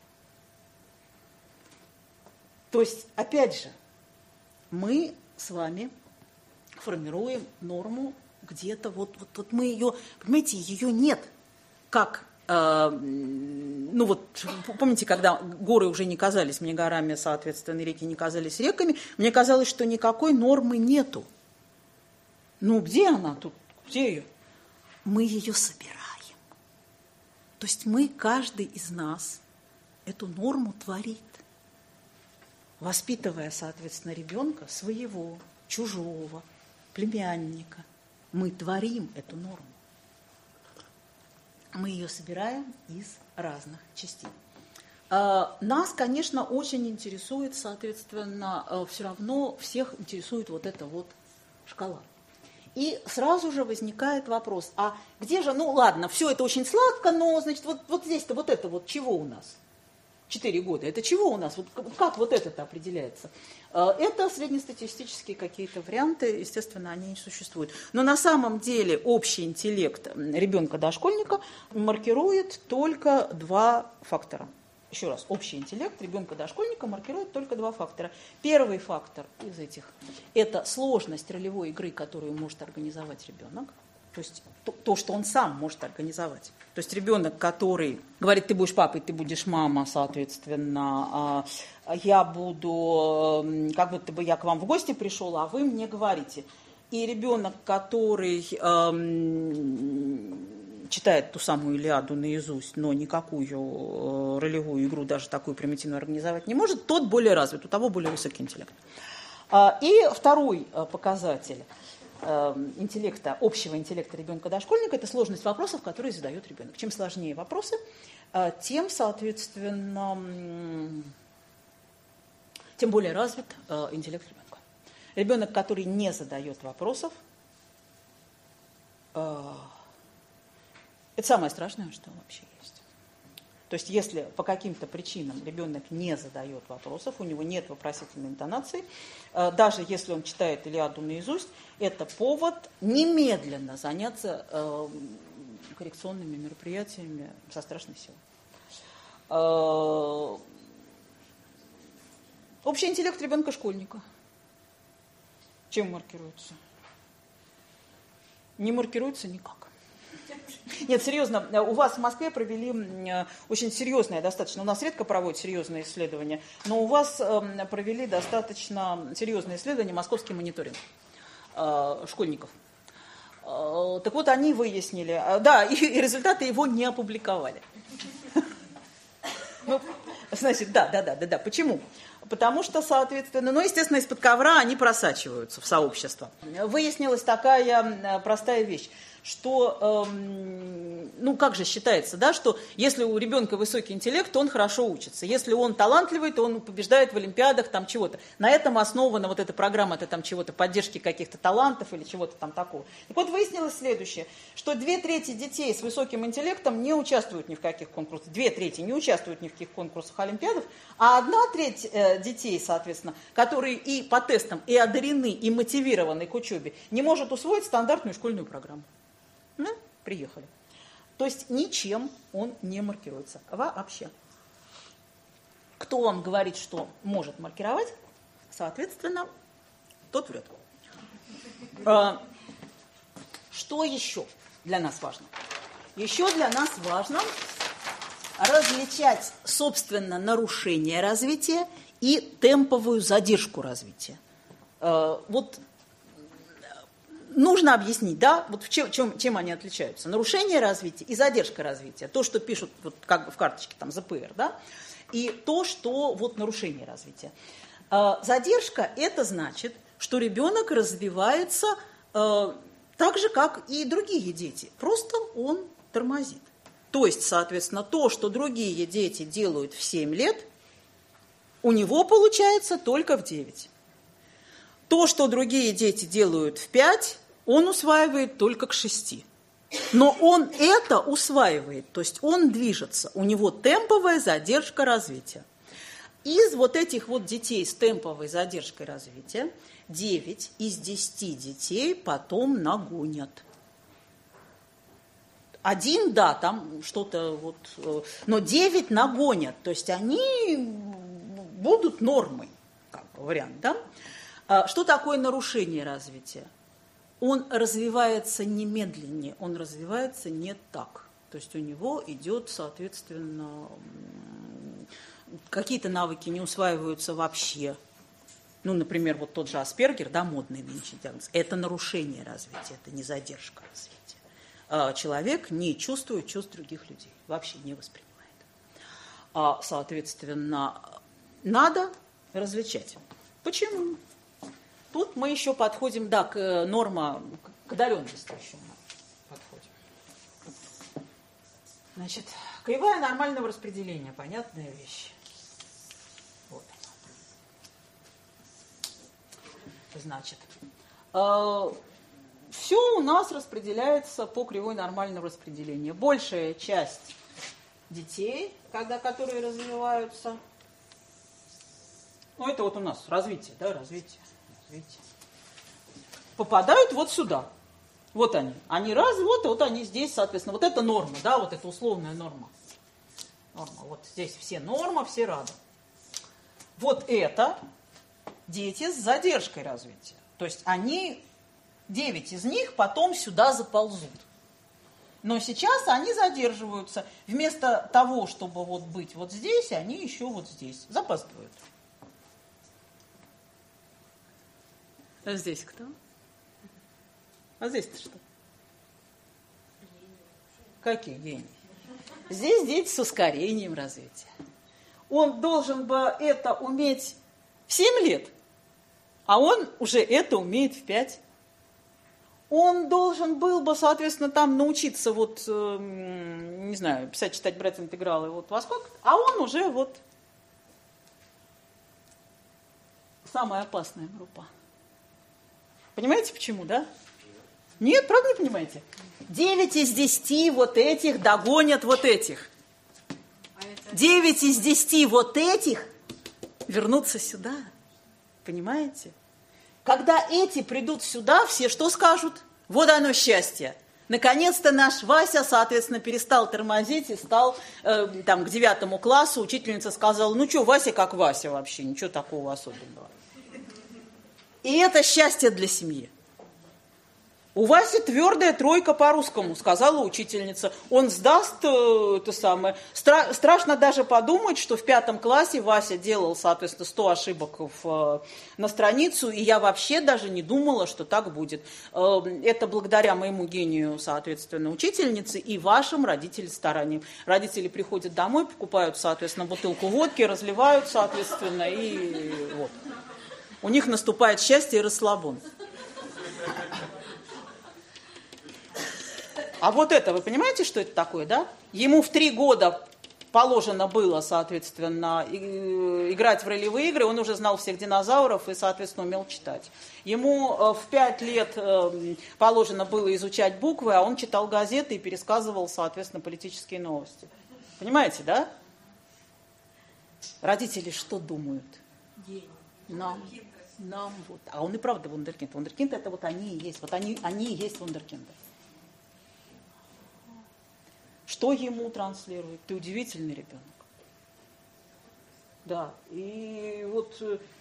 То есть, опять же, мы с вами формируем норму где-то, вот мы ее, понимаете, ее нет. Как, ну вот, помните, когда горы уже не казались мне горами, соответственно, реки не казались реками, мне казалось, что никакой нормы нету. Ну, где она тут? Где ее? Мы ее собираем. То есть мы, каждый из нас, эту норму творит, воспитывая, соответственно, ребенка своего, чужого, племянника. Мы творим эту норму. Мы ее собираем из разных частей. Нас, конечно, очень интересует, соответственно, все равно всех интересует вот эта вот шкала. И сразу же возникает вопрос, а где же, ну ладно, все это очень сладко, но, значит, вот здесь-то вот это вот чего у нас? 4 года. Это чего у нас? Вот как вот это-то определяется? Это среднестатистические какие-то варианты, естественно, они не существуют. Но на самом деле общий интеллект ребенка-дошкольника маркирует только 2 фактора. Еще раз, общий интеллект ребенка-дошкольника маркирует только 2 фактора. Первый фактор из этих – это сложность ролевой игры, которую может организовать ребенок. То есть то, что он сам может организовать. То есть ребенок, который говорит, ты будешь папой, ты будешь мама, соответственно, я буду, как будто бы я к вам в гости пришел, а вы мне говорите. И ребенок, который читает ту самую Илиаду наизусть, но никакую ролевую игру, даже такую примитивную, организовать не может, тот более развит, у того более высокий интеллект. И второй показатель интеллекта, общего интеллекта ребенка-дошкольника – это сложность вопросов, которые задает ребенок. Чем сложнее вопросы, тем, соответственно, тем более развит интеллект ребенка. Ребенок, который не задает вопросов, это самое страшное, что вообще есть. То есть, если по каким-то причинам ребенок не задает вопросов, у него нет вопросительной интонации, даже если он читает Илиаду наизусть, это повод немедленно заняться коррекционными мероприятиями со страшной силой. Общий интеллект ребенка-школьника. Чем маркируется? Не маркируется никак. Нет, серьезно, у вас в Москве провели очень серьезное достаточно, у нас редко проводят серьезные исследования, но у вас провели достаточно серьезное исследование «Московский мониторинг» школьников. Так вот, они выяснили, да, и результаты его не опубликовали. Ну, значит, да. Почему? Потому что, соответственно, естественно, из-под ковра они просачиваются в сообщество. Выяснилась такая простая вещь, что, как же считается, да, что если у ребенка высокий интеллект, то он хорошо учится. Если он талантливый, то он побеждает в олимпиадах, там чего-то. На этом основана вот эта программа, это там чего-то, поддержки каких-то талантов или чего-то там такого. Так вот, выяснилось следующее, что 2/3 детей с высоким интеллектом не участвуют ни в каких конкурсах, 2/3 не участвуют ни в каких конкурсах, олимпиадах, а 1/3 детей, соответственно, которые и по тестам, и одарены, и мотивированы к учебе, не может усвоить стандартную школьную программу. Ну, приехали. То есть ничем он не маркируется вообще. Кто вам говорит, что может маркировать, соответственно, тот врет. Что еще для нас важно? Еще для нас важно различать, собственно, нарушение развития и темповую задержку развития. Вот нужно объяснить, да, вот чем они отличаются. Нарушение развития и задержка развития. То, что пишут вот, как в карточке там ЗПР, да, и то, что вот нарушение развития. Задержка – это значит, что ребенок развивается так же, как и другие дети. Просто он тормозит. То есть, соответственно, то, что другие дети делают в 7 лет, у него получается только в 9. То, что другие дети делают в 5, он усваивает только к 6. Но он это усваивает, то есть он движется, у него темповая задержка развития. Из вот этих вот детей с темповой задержкой развития 9 из 10 детей потом нагонят. 1, да, там что-то вот, но 9 нагонят, то есть они будут нормой, как бы вариант, да? Что такое нарушение развития? Он развивается немедленнее, он развивается не так. То есть у него идет, соответственно, какие-то навыки не усваиваются вообще. Ну, например, вот тот же Аспергер, да, модный нынче диагноз, это нарушение развития, это не задержка развития. Человек не чувствует чувств других людей, вообще не воспринимает. Соответственно, надо различать. Почему? Тут мы еще подходим, да, к норма, к одаренности еще подходим. Значит, кривая нормального распределения, понятная вещь. Вот она. Значит, все у нас распределяется по кривой нормального распределения. Большая часть детей, которые развиваются, это вот у нас развитие, да, развитие. Попадают вот сюда. Вот они. Они вот они здесь, соответственно. Вот это норма, да, вот это условная норма. Норма. Вот здесь все норма, все рады. Вот это дети с задержкой развития. То есть 9 из них потом сюда заползут. Но сейчас они задерживаются. Вместо того, чтобы вот быть вот здесь, они еще вот здесь запаздывают. А здесь кто? А здесь-то что? Какие гении? Здесь дети с ускорением развития. Он должен бы это уметь в 7 лет, а он уже это умеет в 5. Он должен был бы, соответственно, там научиться вот, не знаю, писать, читать, брать интегралы вот во сколько, а он уже вот самая опасная группа. Понимаете, почему, да? Нет, правда не понимаете? 9 из 10 вот этих догонят вот этих. 9 из 10 вот этих вернутся сюда. Понимаете? Когда эти придут сюда, все что скажут? Вот оно счастье. Наконец-то наш Вася, соответственно, перестал тормозить и стал там к 9 классу. Учительница сказала, ну что, Вася как Вася вообще, ничего такого особенного. И это счастье для семьи. У Васи твердая 3 по-русскому, сказала учительница. Он сдаст это самое. Страшно даже подумать, что в 5 классе Вася делал, соответственно, 100 ошибок на страницу, и я вообще даже не думала, что так будет. Это благодаря моему гению, соответственно, учительницы и вашим родителям стараниям. Родители приходят домой, покупают, соответственно, бутылку водки, разливают, соответственно, и вот. У них наступает счастье и расслабон. А вот это, вы понимаете, что это такое, да? Ему в 3 года положено было, соответственно, играть в ролевые игры, он уже знал всех динозавров и, соответственно, умел читать. Ему в 5 лет положено было изучать буквы, а он читал газеты и пересказывал, соответственно, политические новости. Понимаете, да? Родители что думают? Нам вот. А он и правда вундеркинд. Вундеркинд это вот они и есть. Вот они и есть вундеркинды. Что ему транслирует? Ты удивительный ребенок. Да. И вот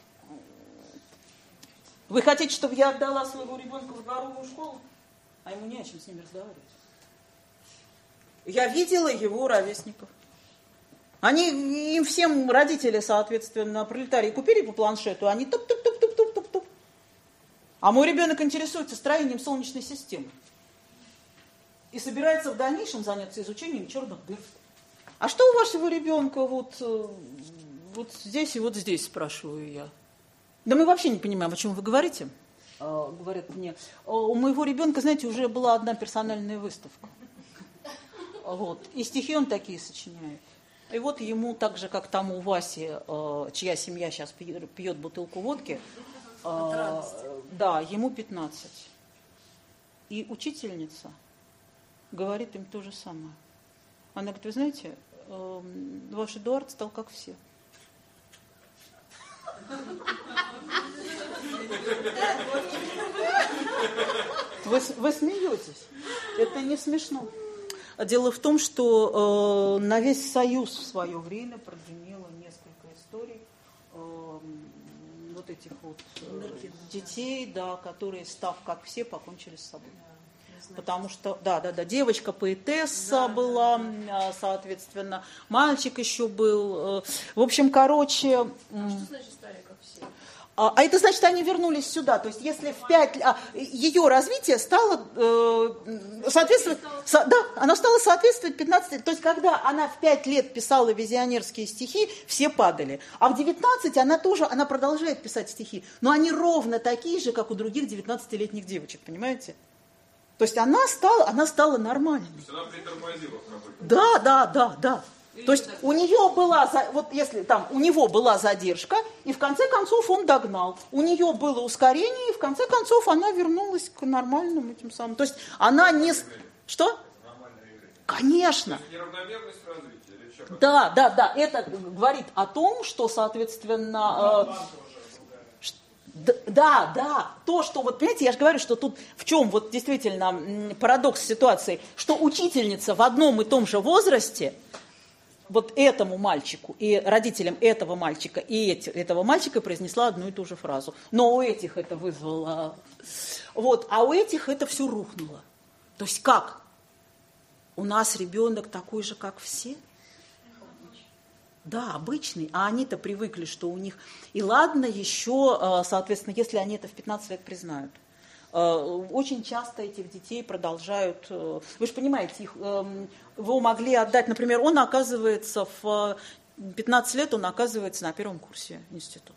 вы хотите, чтобы я отдала своего ребенка в дворовую школу? А ему не о чем с ними разговаривать. Я видела его ровесников. Им всем родители, соответственно, пролетарии купили по планшету, они туп-туп-туп-туп-туп-туп. А мой ребенок интересуется строением Солнечной системы. И собирается в дальнейшем заняться изучением черных дыр. А что у вашего ребенка вот здесь и вот здесь, спрашиваю я. Да мы вообще не понимаем, о чем вы говорите. Говорят мне, у моего ребенка, знаете, уже была одна персональная выставка. Вот. И стихи он такие сочиняет. И вот ему, так же, как тому Васе, чья семья сейчас пьет бутылку водки, да, ему 15. И учительница говорит им то же самое. Она говорит, вы знаете, ваш Эдуард стал как все. Вы смеетесь. Это не смешно. Дело в том, что на весь Союз в свое время прогремело несколько историй вот этих вот детей, да, которые, став как все, покончили с собой. Потому что, да, девочка-поэтесса была, соответственно, мальчик еще был. В общем, короче... Что значит стали как все? А это значит, они вернулись сюда. То есть, если в 5... ее развитие стало соответствовать... Да, оно стало соответствовать 15... То есть, когда она в 5 лет писала визионерские стихи, все падали. А в 19 она продолжает писать стихи. Но они ровно такие же, как у других 19-летних девочек, понимаете? То есть, она стала нормальной. То есть, она притормозила в какой-то... Да. То есть у нее была, вот если там у него была задержка, и в конце концов он догнал. У нее было ускорение, и в конце концов она вернулась к нормальным этим самым. То есть она не... Что? Конечно. То есть неравномерность развития или что? Да. Это говорит о том, что, соответственно... Да. То, что, вот понимаете, я же говорю, что тут в чем вот действительно парадокс ситуации, что учительница в одном и том же возрасте вот этому мальчику и родителям этого мальчика и этого мальчика произнесла одну и ту же фразу. Но у этих это вызвало... Вот, а у этих это все рухнуло. То есть как? У нас ребенок такой же, как все? Да, обычный, а они-то привыкли, что у них... И ладно еще, соответственно, если они это в 15 лет признают. Очень часто этих детей продолжают... Вы же понимаете, его могли отдать... Например, он оказывается в 15 лет, он оказывается на первом курсе института.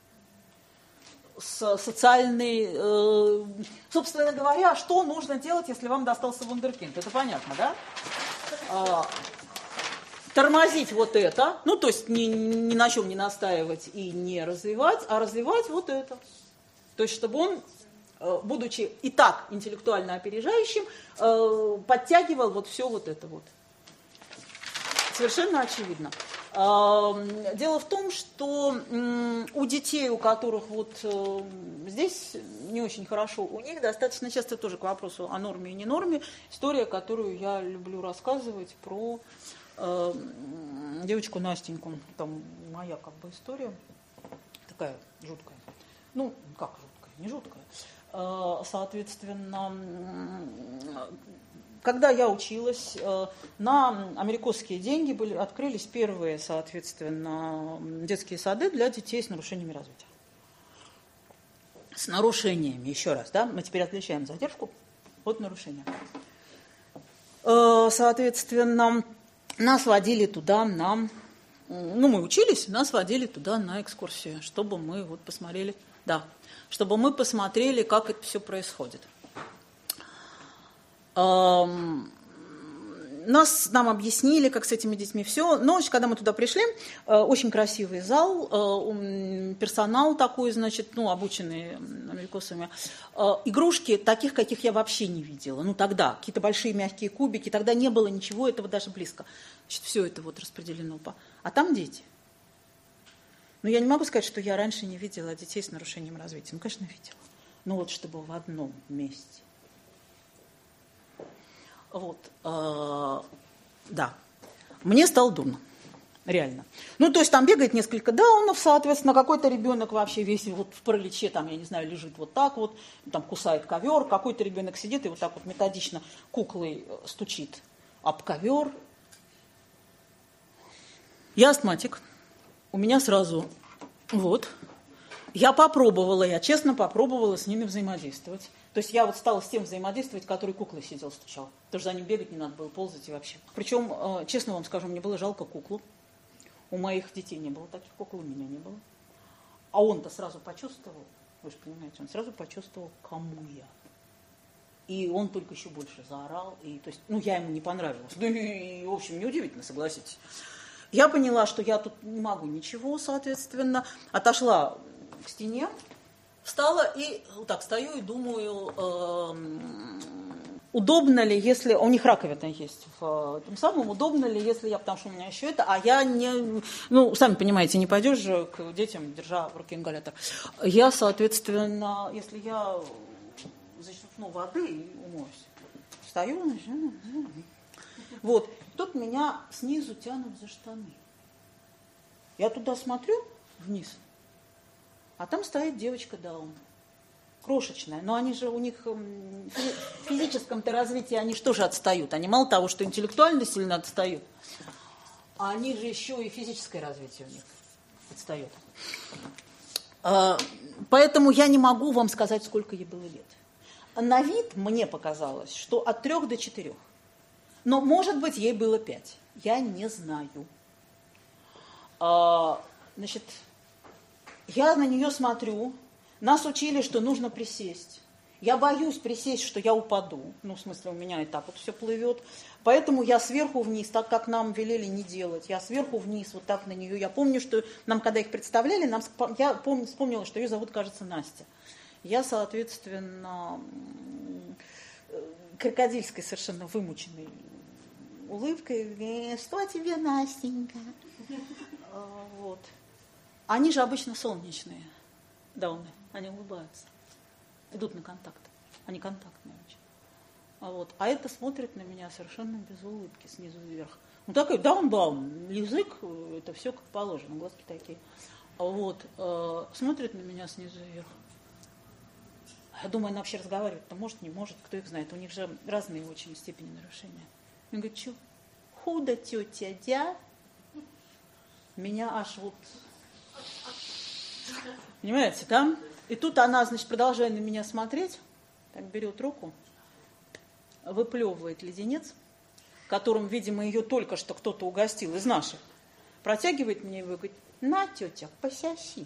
Социальный... собственно говоря, что нужно делать, если вам достался вундеркинд? Это понятно, да? Тормозить вот это, ну, то есть ни на чем не настаивать и не развивать, а развивать вот это. То есть, чтобы он, будучи и так интеллектуально опережающим, подтягивал вот все вот это вот. Совершенно очевидно. Дело в том, что у детей, у которых вот здесь не очень хорошо, у них достаточно часто тоже к вопросу о норме и ненорме история, которую я люблю рассказывать про девочку Настеньку. Там моя как бы история такая жуткая. Ну, как жуткая? Не жуткая. Соответственно, когда я училась, на американские деньги открылись первые, соответственно, детские сады для детей с нарушениями развития. С нарушениями, еще раз, да, мы теперь отличаем задержку от нарушения. Соответственно, нас водили туда мы учились, нас водили туда на экскурсию, чтобы мы вот посмотрели, чтобы мы посмотрели, как это все происходит. Нам объяснили, как с этими детьми все. Но когда мы туда пришли, очень красивый зал, персонал такой, значит, обученный америкосами. Игрушки таких, каких я вообще не видела. Тогда какие-то большие мягкие кубики, тогда не было ничего этого даже близко. Значит, все это вот распределено. А там дети. Я не могу сказать, что я раньше не видела детей с нарушением развития. Конечно, видела. Вот чтобы в одном месте. Вот, да, мне стало дурно, реально. То есть там бегает несколько даунов, соответственно, какой-то ребенок вообще весь вот в параличе, там, я не знаю, лежит вот так вот, там кусает ковер, какой-то ребенок сидит и вот так вот методично куклой стучит об ковер. Я астматик, у меня сразу, вот, я честно попробовала с ними взаимодействовать. То есть я вот стала с тем взаимодействовать, который куклой сидел, стучал. Потому что за ним бегать не надо было, ползать и вообще. Причем, честно вам скажу, мне было жалко куклу. У моих детей не было таких кукол, у меня не было. А он-то сразу почувствовал, вы же понимаете, он сразу почувствовал, кому я. И он только еще больше заорал. И, то есть, я ему не понравилась. И, в общем, неудивительно, согласитесь. Я поняла, что я тут не могу ничего, соответственно. Отошла к стене. Встала и вот так стою и думаю, удобно ли, если... У них раковина есть в этом самом, удобно ли, если я... Потому что у меня еще это, а я не... сами понимаете, не пойдешь же к детям, держа в руке ингалятор. Я, соответственно, если я зачерпну воды и умоюсь, встаю, вот, тут меня снизу тянут за штаны. Я туда смотрю, вниз, а там стоит девочка Даун, крошечная. Но они же, у них в физическом-то развитии, они же тоже отстают. Они мало того, что интеллектуально сильно отстают, а они же еще и физическое развитие у них отстает. Поэтому я не могу вам сказать, сколько ей было лет. На вид мне показалось, что от 3 до 4. Но, может быть, ей было 5. Я не знаю. Значит... Я на нее смотрю, нас учили, что нужно присесть. Я боюсь присесть, что я упаду. В смысле, у меня и так вот все плывет. Поэтому я сверху вниз, так как нам велели не делать, я сверху вниз вот так на нее. Я помню, что нам, когда их представляли, я вспомнила, что ее зовут, кажется, Настя. Я, соответственно, крокодильской совершенно вымученной улыбкой, что тебе, Настенька? Вот. Они же обычно солнечные дауны, они улыбаются, идут на контакт, они контактные очень. А это смотрит на меня совершенно без улыбки, снизу вверх. Такой даун, язык, это все как положено, глазки такие. Смотрит на меня снизу вверх. Я думаю, она вообще разговаривать-то может, не может, кто их знает. У них же разные очень степени нарушения. Он говорит, что, худо, тетя, дя? Меня аж вот... Понимаете, да? И тут она, значит, продолжает на меня смотреть, так берет руку, выплевывает леденец, которым, видимо, ее только что кто-то угостил из наших, протягивает мне его и говорит: на, тетя, пососи.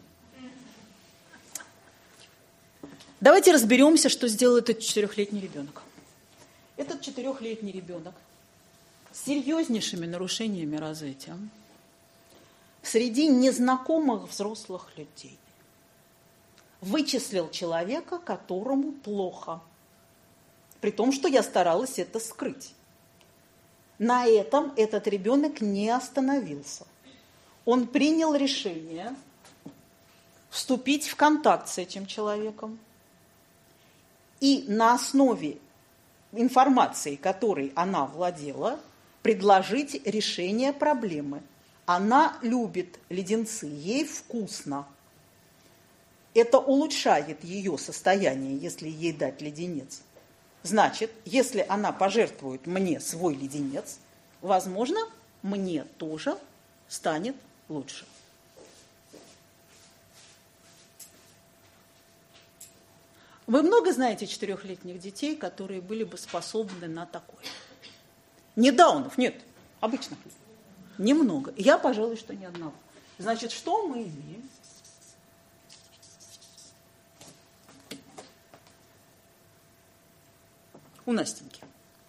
Давайте разберемся, что сделал этот 4-летний ребенок. Этот 4-летний ребенок с серьезнейшими нарушениями развития среди незнакомых взрослых людей вычислил человека, которому плохо. При том, что я старалась это скрыть. На этом этот ребенок не остановился. Он принял решение вступить в контакт с этим человеком и на основе информации, которой она владела, предложить решение проблемы. Она любит леденцы, ей вкусно. Это улучшает ее состояние, если ей дать леденец. Значит, если она пожертвует мне свой леденец, возможно, мне тоже станет лучше. Вы много знаете 4-летних детей, которые были бы способны на такое? Не даунов, нет, обычных. Немного. Я, пожалуй, что ни одного. Значит, что мы имеем? У Настеньки.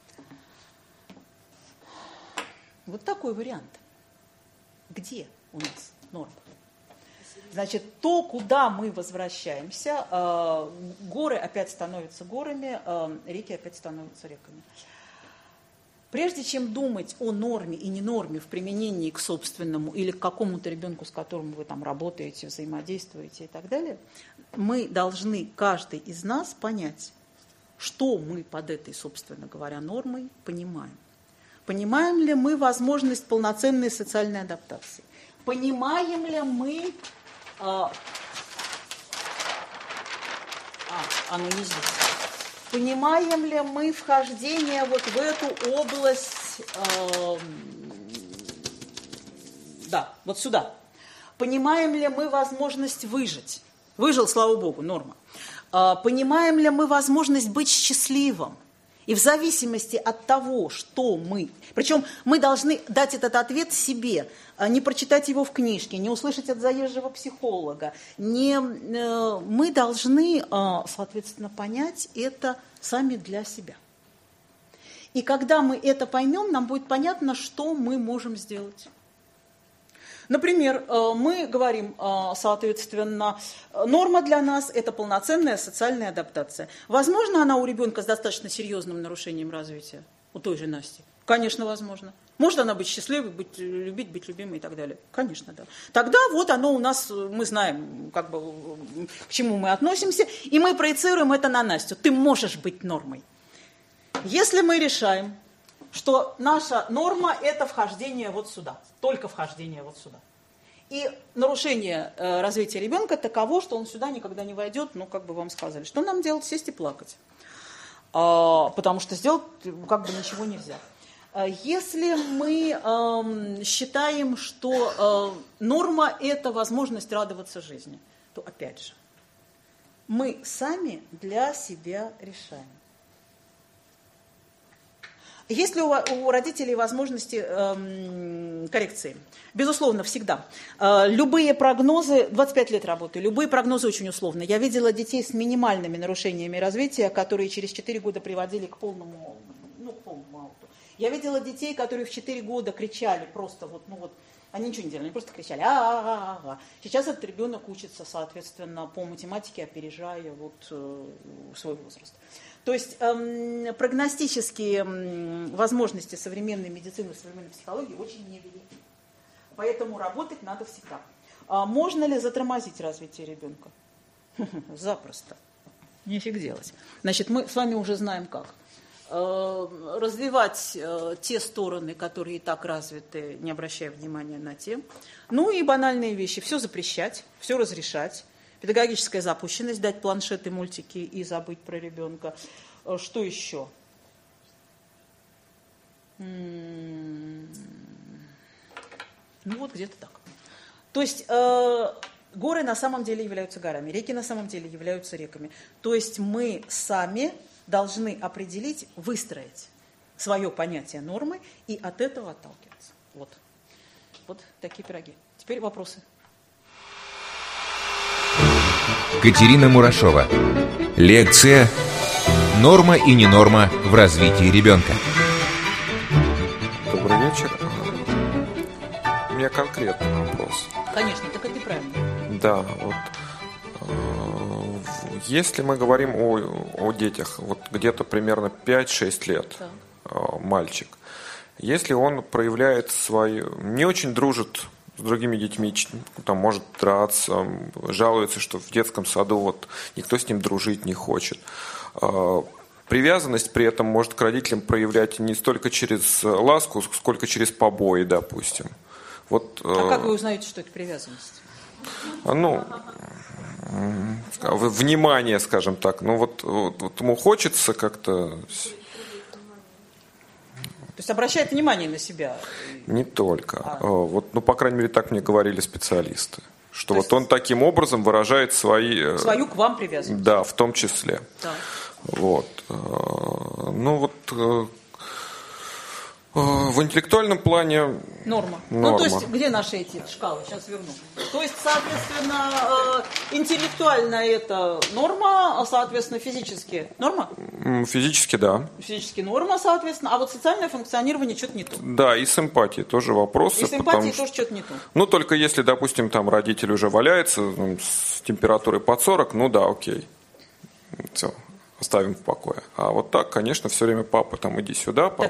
Вот такой вариант. Где у нас норма? Значит, то, куда мы возвращаемся, горы опять становятся горами, реки опять становятся реками. Прежде чем думать о норме и ненорме в применении к собственному или к какому-то ребенку, с которым вы там работаете, взаимодействуете и так далее, мы должны, каждый из нас, понять, что мы под этой, собственно говоря, нормой понимаем. Понимаем ли мы возможность полноценной социальной адаптации? Понимаем ли мы... оно не здесь. Понимаем ли мы вхождение вот в эту область, да, вот сюда? Понимаем ли мы возможность выжить? Выжил, слава богу, норма. Понимаем ли мы возможность быть счастливым? И в зависимости от того, что мы... Причем мы должны дать этот ответ себе, не прочитать его в книжке, не услышать от заезжего психолога. Мы должны, соответственно, понять это сами для себя. И когда мы это поймем, нам будет понятно, что мы можем сделать. Например, мы говорим, соответственно, норма для нас – это полноценная социальная адаптация. Возможно, она у ребенка с достаточно серьезным нарушением развития, у той же Насти? Конечно, возможно. Может она быть счастливой, любить, быть любимой и так далее? Конечно, да. Тогда вот оно у нас, мы знаем, как бы, к чему мы относимся, и мы проецируем это на Настю. Ты можешь быть нормой. Если мы решаем, что наша норма – это вхождение вот сюда, только вхождение вот сюда. И нарушение развития ребенка таково, что он сюда никогда не войдет, ну, как бы вам сказали. Что нам делать? Сесть и плакать. Потому что сделать как бы ничего нельзя. Если мы считаем, что норма – это возможность радоваться жизни, то, опять же, мы сами для себя решаем. Есть ли у родителей возможности коррекции? Безусловно, всегда. Любые прогнозы, 25 лет работаю, любые прогнозы очень условны. Я видела детей с минимальными нарушениями развития, которые через 4 года приводили к полному ауту. Я видела детей, которые в 4 года кричали просто они ничего не делали, они просто кричали а-а-а-а. Сейчас этот ребенок учится, соответственно, по математике, опережая свой возраст. То есть прогностические возможности современной медицины, современной психологии очень невелики. Поэтому работать надо всегда. Можно ли затормозить развитие ребенка? Запросто. Нефиг делать. Значит, мы с вами уже знаем как. Развивать те стороны, которые и так развиты, не обращая внимания на те. Ну и банальные вещи. Все запрещать, все разрешать. Педагогическая запущенность, дать планшеты, мультики и забыть про ребенка. Что еще? Вот где-то так. То есть горы на самом деле являются горами, реки на самом деле являются реками. То есть мы сами должны определить, выстроить свое понятие нормы и от этого отталкиваться. Вот такие пироги. Теперь вопросы. Катерина Мурашова. Лекция «Норма и ненорма в развитии ребенка». Добрый вечер. У меня конкретный вопрос. Конечно, так это правильно. Да, вот если мы говорим о детях, вот где-то примерно 5-6 лет, да. Мальчик, если он проявляет не очень дружит с другими детьми, там может драться, жалуется, что в детском саду вот никто с ним дружить не хочет. Привязанность при этом может к родителям проявлять не столько через ласку, сколько через побои, допустим. Вот, как вы узнаете, что это привязанность? Внимание, скажем так. Вот ему хочется как-то... То есть обращает внимание на себя? Не только. По крайней мере, так мне говорили специалисты. Что вот он таким образом выражает свою к вам привязанность? Да, в том числе. Да. Вот. В интеллектуальном плане... Норма. То есть, где наши эти шкалы? Сейчас верну. То есть, соответственно, интеллектуально это норма, а, соответственно, физически норма? Физически, да. Физически норма, соответственно, а вот социальное функционирование что-то не то. Да, и с эмпатией тоже вопросы. И с эмпатией тоже что-то не то. Только если, допустим, там родитель уже валяется с температурой под 40, да, окей. Все. Оставим в покое. А вот так, конечно, все время папа, там, иди сюда, папа.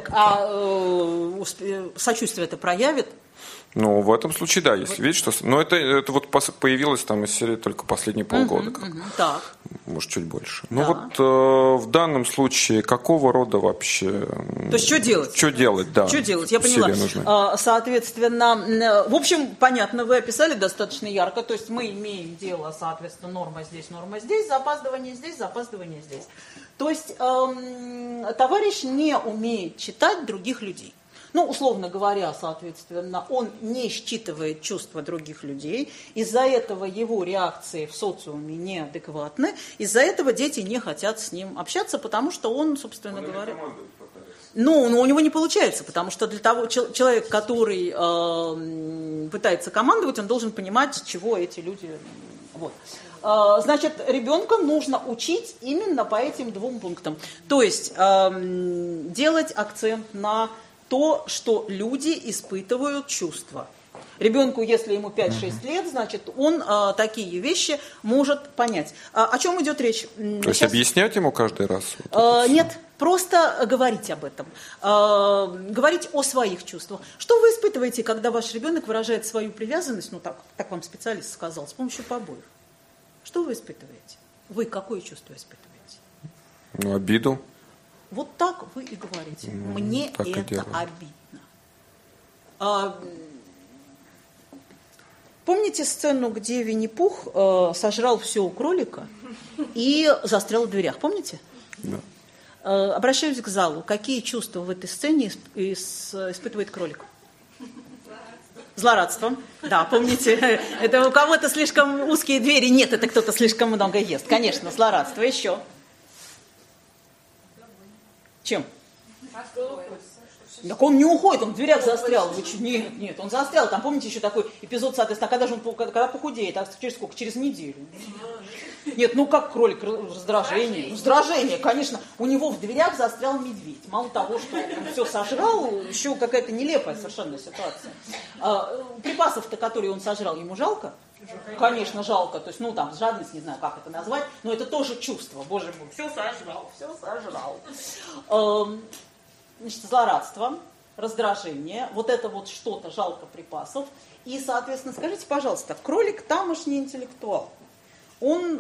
Так, сочувствие это проявит? В этом случае, да, если видеть, что... Но это вот появилось там из серии только последние полгода. Так. Может, чуть больше. Да. В данном случае какого рода вообще... То есть, что делать? Что делать, да. Что делать, я поняла. Соответственно, в общем, понятно, вы описали достаточно ярко. То есть, мы имеем дело, соответственно, норма здесь, запаздывание здесь. То есть, товарищ не умеет читать других людей. Условно говоря, соответственно, он не считывает чувства других людей, из-за этого его реакции в социуме неадекватны, из-за этого дети не хотят с ним общаться, потому что он, собственно говоря... Но у него не получается, потому что для того человек, который пытается командовать, он должен понимать, чего эти люди... Вот. Значит, ребенка нужно учить именно по этим двум пунктам. То есть делать акцент на то, что люди испытывают чувства. Ребенку, если ему 5-6 лет, значит, он такие вещи может понять. О чем идет речь? То есть объяснять ему каждый раз? Нет, просто говорить об этом. Говорить о своих чувствах. Что вы испытываете, когда ваш ребенок выражает свою привязанность, так вам специалист сказал, с помощью побоев? Что вы испытываете? Вы какое чувство испытываете? Обиду. Вот так вы и говорите. Мне это обидно. Помните сцену, где Винни-Пух сожрал все у кролика и застрял в дверях? Помните? Да. Обращаюсь к залу. Какие чувства в этой сцене испытывает кролик? Злорадство. Да, помните, это у кого-то слишком узкие двери. Нет, это кто-то слишком много ест. Конечно, злорадство. Еще. Чем? Так он не уходит, он в дверях застрял. Нет, он застрял. Там, помните, еще такой эпизод, соответственно, когда похудеет? Через сколько? Через неделю. Нет, как кролик, раздражение. Раздражение, конечно. У него в дверях застрял медведь. Мало того, что он все сожрал, еще какая-то нелепая совершенно ситуация. Припасов-то, которые он сожрал, ему жалко? Конечно, жалко. То есть, жадность, не знаю, как это назвать, но это тоже чувство. Боже мой, все сожрал. Значит, злорадство, раздражение, вот это вот что-то, жалко припасов. И, соответственно, скажите, пожалуйста, кролик тамошний интеллектуал. Он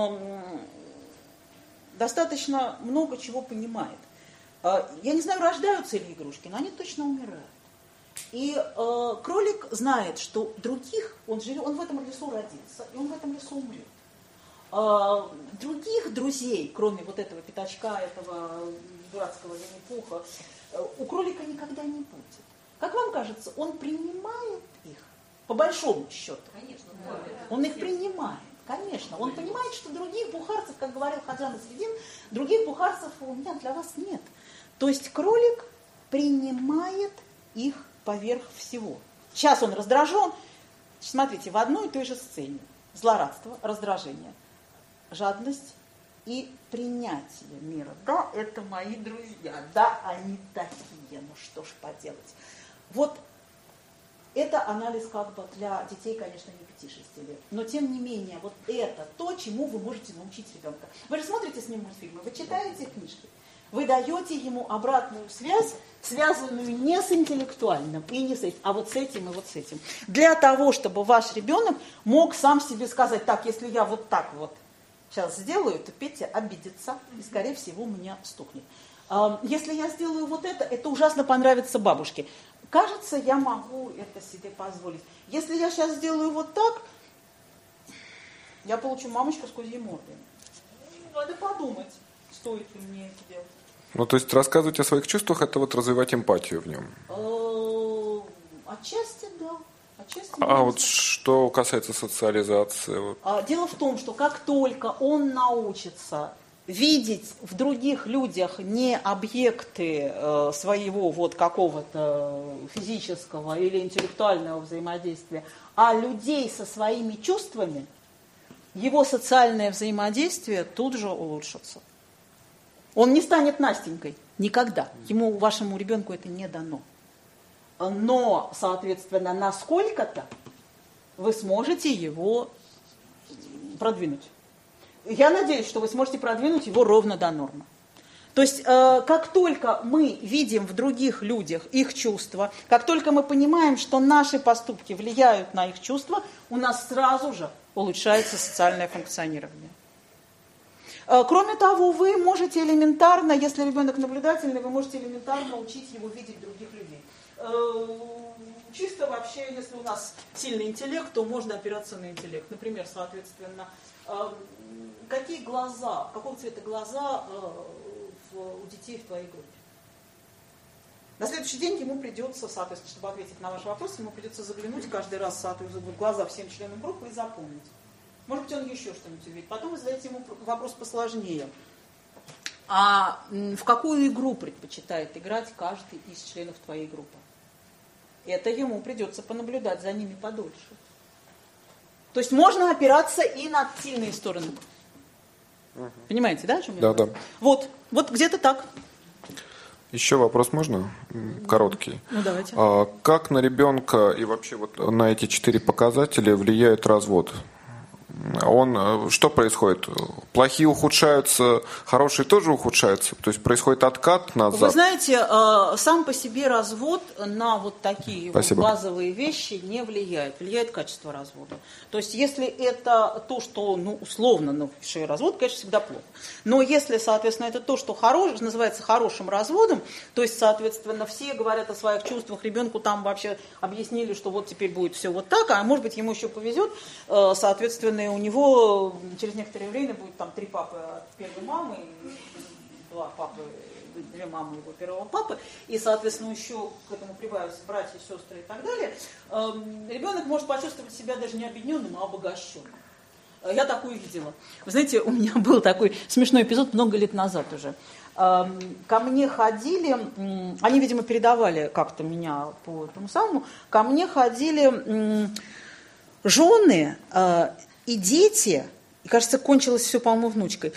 достаточно много чего понимает. Я не знаю, рождаются ли игрушки, но они точно умирают. И кролик знает, что других, он в этом лесу родился, и он в этом лесу умрет. Других друзей, кроме вот этого пятачка, этого дурацкого Винни-Пуха, у кролика никогда не будет. Как вам кажется, он принимает их? По большому счету. Конечно, он их принимает. Конечно. Он понимает, что других бухарцев, как говорил Хаджан Насреддин, других бухарцев у меня для вас нет. То есть кролик принимает их поверх всего. Сейчас он раздражен. Смотрите, в одной и той же сцене злорадство, раздражение, жадность и принятие мира. Да, это мои друзья, да, они такие, ну что ж поделать. Вот это анализ как бы для детей, конечно, не 5-6 лет. Но тем не менее, вот это то, чему вы можете научить ребенка. Вы же смотрите с ним мультфильмы, вы читаете книжки, вы даете ему обратную связь, связанную не с интеллектуальным и не с этим, а вот с этим и вот с этим. Для того, чтобы ваш ребенок мог сам себе сказать, так, если я вот так вот сейчас сделаю, то Петя обидится и, скорее всего, меня стукнет. Если я сделаю вот это ужасно понравится бабушке. Кажется, я могу это себе позволить. Если я сейчас сделаю вот так, я получу мамочку с козьей мордой. Надо подумать, стоит ли мне это делать. Ну, то есть рассказывать о своих чувствах, это вот развивать эмпатию в нем. Отчасти, да. Вот что касается социализации? Вот. Дело в том, что как только он научится видеть в других людях не объекты своего вот какого-то физического или интеллектуального взаимодействия, а людей со своими чувствами, его социальное взаимодействие тут же улучшится. Он не станет Настенькой никогда. Ему, вашему ребенку это не дано. Но, соответственно, насколько-то вы сможете его продвинуть. Я надеюсь, что вы сможете продвинуть его ровно до нормы. То есть, как только мы видим в других людях их чувства, как только мы понимаем, что наши поступки влияют на их чувства, у нас сразу же улучшается социальное функционирование. Кроме того, вы можете элементарно, если ребенок наблюдательный, вы можете элементарно учить его видеть других людей. Чисто вообще, если у нас сильный интеллект, то можно опираться на интеллект. Например, соответственно, какие глаза, какого цвета глаза у детей в твоей группе? На следующий день ему придется, соответственно, чтобы ответить на ваш вопрос, ему придется заглянуть каждый раз в глаза всем членам группы и запомнить. Может быть, он еще что-нибудь увидит. Потом вы задаете ему вопрос посложнее. А в какую игру предпочитает играть каждый из членов твоей группы? Это ему придется понаблюдать за ними подольше. То есть можно опираться и на сильные стороны. Понимаете, да, о чем я говорю? Да. Вот где-то так. Еще вопрос можно? Короткий. Ну, давайте. Как на ребенка и вообще вот на эти 4 показателя влияет развод? Что происходит? Плохие ухудшаются, хорошие тоже ухудшаются? То есть происходит откат назад? Вы знаете, сам по себе развод на вот такие вот базовые вещи не влияет. Влияет качество развода. То есть если это то, что условно, развод, конечно, всегда плохо. Но если, соответственно, это то, что называется хорошим разводом, то есть, соответственно, все говорят о своих чувствах, ребенку там вообще объяснили, что вот теперь будет все вот так, а может быть ему еще повезет, соответственно, у него через некоторое время будет там 3 папы от первой мамы, 2 мамы его первого папы, и, соответственно, еще к этому прибавятся братья, сестры и так далее. Ребенок может почувствовать себя даже не объединенным, а обогащенным. Я такую видела. Вы знаете, у меня был такой смешной эпизод много лет назад уже. Ко мне ходили, они, видимо, передавали как-то меня по этому самому, ко мне ходили жены и дети, и, кажется, кончилось все, по-моему, внучкой,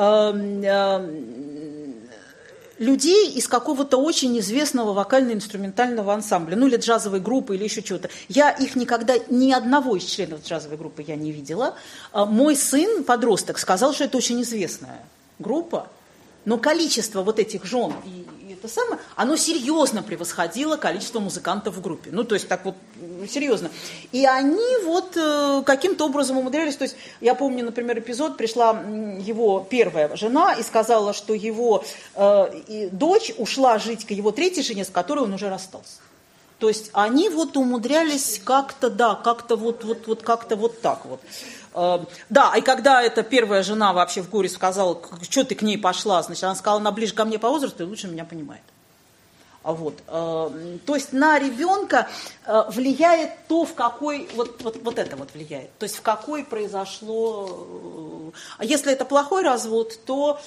людей из какого-то очень известного вокально-инструментального ансамбля, или джазовой группы, или еще чего-то. Я их никогда, ни одного из членов джазовой группы я не видела. Мой сын, подросток, сказал, что это очень известная группа, но количество вот этих жен и это самое, оно серьезно превосходило количество музыкантов в группе. То есть так вот серьезно. И они вот каким-то образом умудрялись. То есть я помню, например, эпизод, пришла его первая жена и сказала, что его дочь ушла жить к его третьей жене, с которой он уже расстался. То есть они вот умудрялись как-то вот так вот. Да, и когда эта первая жена вообще в горе сказала, что ты к ней пошла, значит, она сказала, она ближе ко мне по возрасту и лучше меня понимает. Вот. То есть на ребенка влияет то, в какой, вот это вот влияет, то есть в какой произошло, а если это плохой развод, то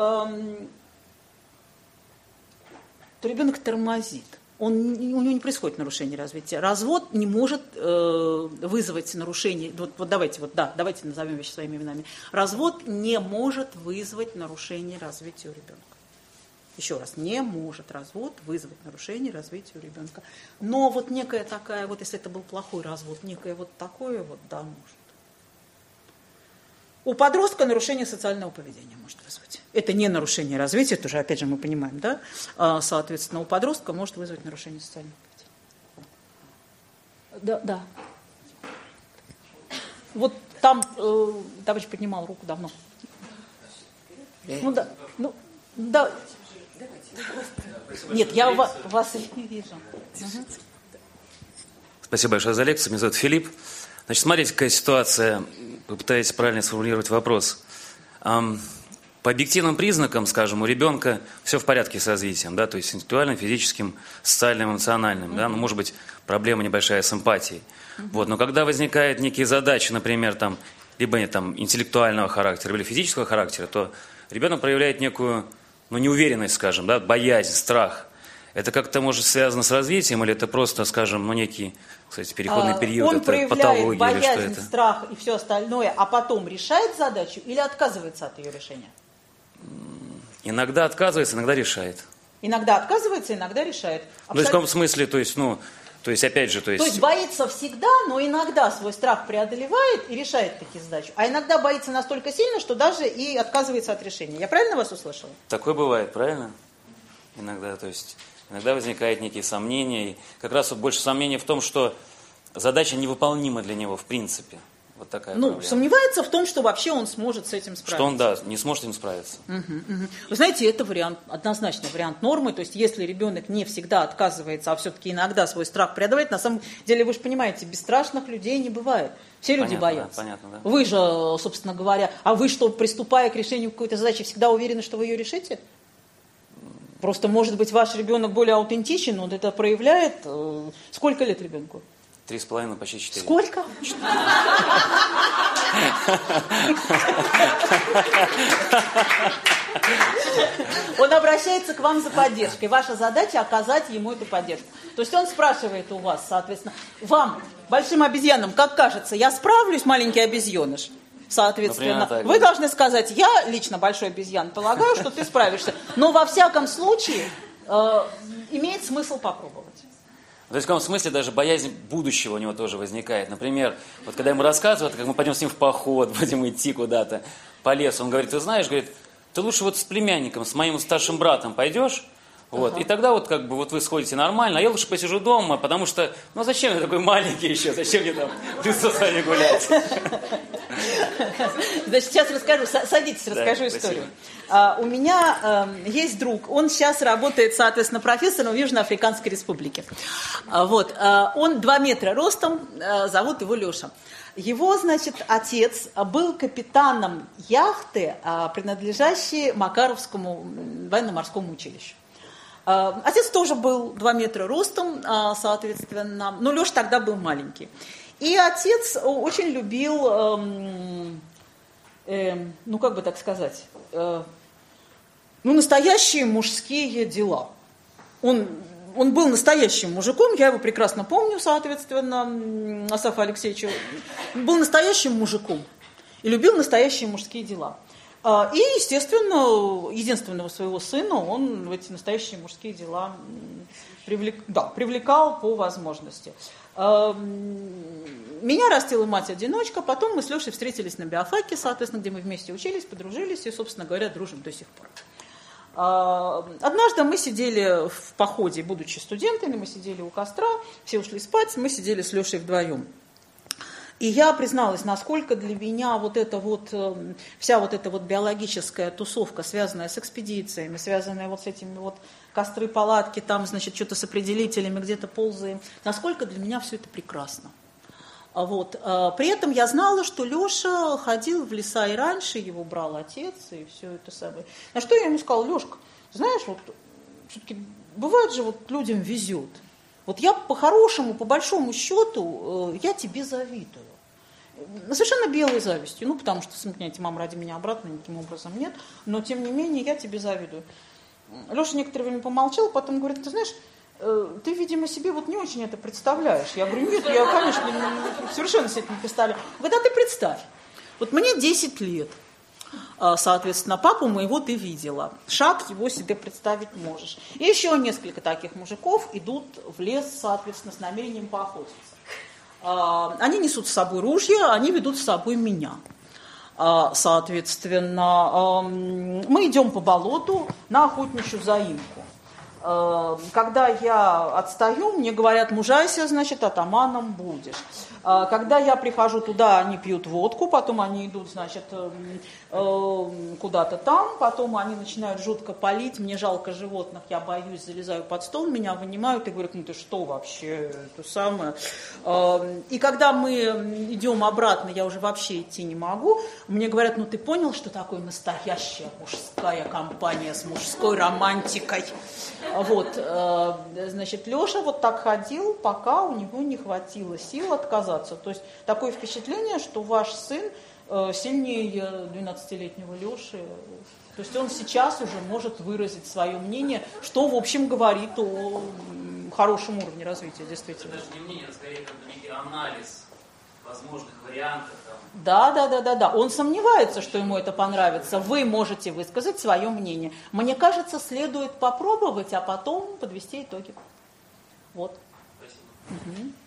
ребенок тормозит. У него не происходит нарушение развития. Развод не может вызвать нарушение. Давайте назовем вещи своими именами. Развод не может вызвать нарушение развития у ребенка. Еще раз, не может развод вызвать нарушение развития у ребенка. Но вот некая такая, вот если это был плохой развод, некое вот такое вот, да, может. У подростка нарушение социального поведения может вызвать. Это не нарушение развития, тоже, опять же, мы понимаем, да? Соответственно, у подростка может вызвать нарушение социального поведения. Да. Вот там товарищ поднимал руку давно. Да. Нет, я вас не вижу. Спасибо большое за лекцию. Меня зовут Филипп. Значит, смотрите, какая ситуация. Попытаюсь правильно сформулировать вопрос. По объективным признакам, скажем, у ребенка все в порядке с развитием, да, то есть интеллектуальным, физическим, социальным, эмоциональным, да, может быть, проблема небольшая с эмпатией. Вот, но когда возникают некие задачи, например, там, либо там, интеллектуального характера, или физического характера, то ребенок проявляет некую, неуверенность, скажем, да, боязнь, страх. Это как-то может связано с развитием, или это просто, скажем, некий, кстати, переходный период, он это патология, или что это? Он проявляет боязнь, страх и все остальное, а потом решает задачу или отказывается от ее решения? Иногда отказывается, иногда решает. Иногда отказывается, иногда решает. То есть в каком смысле, то есть опять же, То есть боится всегда, но иногда свой страх преодолевает и решает такие задачи. А иногда боится настолько сильно, что даже и отказывается от решения. Я правильно вас услышала? Такое бывает, правильно? Иногда, то есть иногда возникают некие сомнения. И как раз вот больше сомнений в том, что задача невыполнима для него в принципе. Вот такая проблема. Сомневается в том, что вообще он сможет с этим справиться. Что он, да, не сможет с этим справиться. Вы знаете, это вариант, однозначно вариант нормы. То есть если ребенок не всегда отказывается, а все-таки иногда свой страх преодолевает, на самом деле, вы же понимаете, бесстрашных людей не бывает. Все люди боятся. Понятно, да. Вы же, собственно говоря, а вы что, приступая к решению какой-то задачи, всегда уверены, что вы ее решите? Просто, может быть, ваш ребенок более аутентичен, он это проявляет. Сколько лет ребенку? 3,5, почти 4. Сколько? Он обращается к вам за поддержкой. Ваша задача оказать ему эту поддержку. То есть он спрашивает у вас, соответственно, вам, большим обезьянам, как кажется, я справлюсь, маленький обезьяныш? Соответственно, например, вы должны сказать, я лично большой обезьян, полагаю, что ты справишься. Но во всяком случае имеет смысл попробовать. То есть в каком смысле даже боязнь будущего у него тоже возникает. Например, вот когда ему рассказывают, как мы пойдем с ним в поход, будем идти куда-то по лесу, он говорит, ты знаешь, говорит, ты лучше вот с племянником, с моим старшим братом пойдешь, вот, и тогда вот как бы вот вы сходите нормально, а я лучше посижу дома, потому что, зачем я такой маленький еще, зачем мне там лесу с вами гулять? Значит, сейчас расскажу, садитесь, расскажу историю. У меня есть друг, он сейчас работает, соответственно, профессором в Южноафриканской Республике. Вот, он 2 метра ростом, зовут его Леша. Его, значит, отец был капитаном яхты, принадлежащей Макаровскому военно-морскому училищу. Отец тоже был 2 метра ростом, соответственно, но Леша тогда был маленький. И отец очень любил, как бы так сказать, настоящие мужские дела. Он был настоящим мужиком, я его прекрасно помню, соответственно, Асафа Алексеевича. Был настоящим мужиком и любил настоящие мужские дела. И, естественно, единственного своего сына он в эти настоящие мужские дела привлекал по возможности. Меня растила мать-одиночка, потом мы с Лешей встретились на биофаке, соответственно, где мы вместе учились, подружились и, собственно говоря, дружим до сих пор. Однажды мы сидели в походе, будучи студентами, мы сидели у костра, все ушли спать, мы сидели с Лешей вдвоем. И я призналась, насколько для меня вся эта биологическая тусовка, связанная с экспедициями, связанная с этими костры, палатки, там, значит, что-то с определителями, где-то ползаем, насколько для меня все это прекрасно. При этом я знала, что Леша ходил в леса и раньше, его брал отец, и все это самое. На что я ему сказала, Лешка, знаешь, все-таки бывает же, вот людям везет. Вот я по-хорошему, по большому счету, я тебе завидую. Совершенно белой завистью. Ну, потому что, смотрите, мама ради меня обратно никаким образом нет. Но, тем не менее, я тебе завидую. Леша некоторое время помолчал, потом говорит, ты знаешь, ты, видимо, себе вот не очень это представляешь. Я говорю, нет, я, конечно, совершенно себе это не представляю. Говорит, а ты представь. Вот мне 10 лет. Соответственно, папу моего ты видела. Шаг его себе представить можешь. И еще несколько таких мужиков идут в лес, соответственно, с намерением поохотиться. Они несут с собой ружья, они ведут с собой меня. Соответственно, мы идем по болоту на охотничью заимку. Когда я отстаю, мне говорят, мужайся, значит, атаманом будешь. Когда я прихожу туда, они пьют водку, потом они идут, значит, куда-то там, потом они начинают жутко палить, мне жалко животных, я боюсь, залезаю под стол, меня вынимают и говорят, ну ты что вообще, это самое. И когда мы идем обратно, я уже вообще идти не могу, мне говорят, ну ты понял, что такое настоящая мужская компания с мужской романтикой? Вот, значит, Леша вот так ходил, пока у него не хватило сил отказаться. То есть такое впечатление, что ваш сын сильнее 12-летнего Леши. То есть он сейчас уже может выразить свое мнение, что, в общем, говорит о хорошем уровне развития, действительно. Это даже не мнение, это скорее как бы некий анализ возможных вариантов. Да. Он сомневается, что ему это понравится. Вы можете высказать свое мнение. Мне кажется, следует попробовать, а потом подвести итоги. Вот. Спасибо. Угу.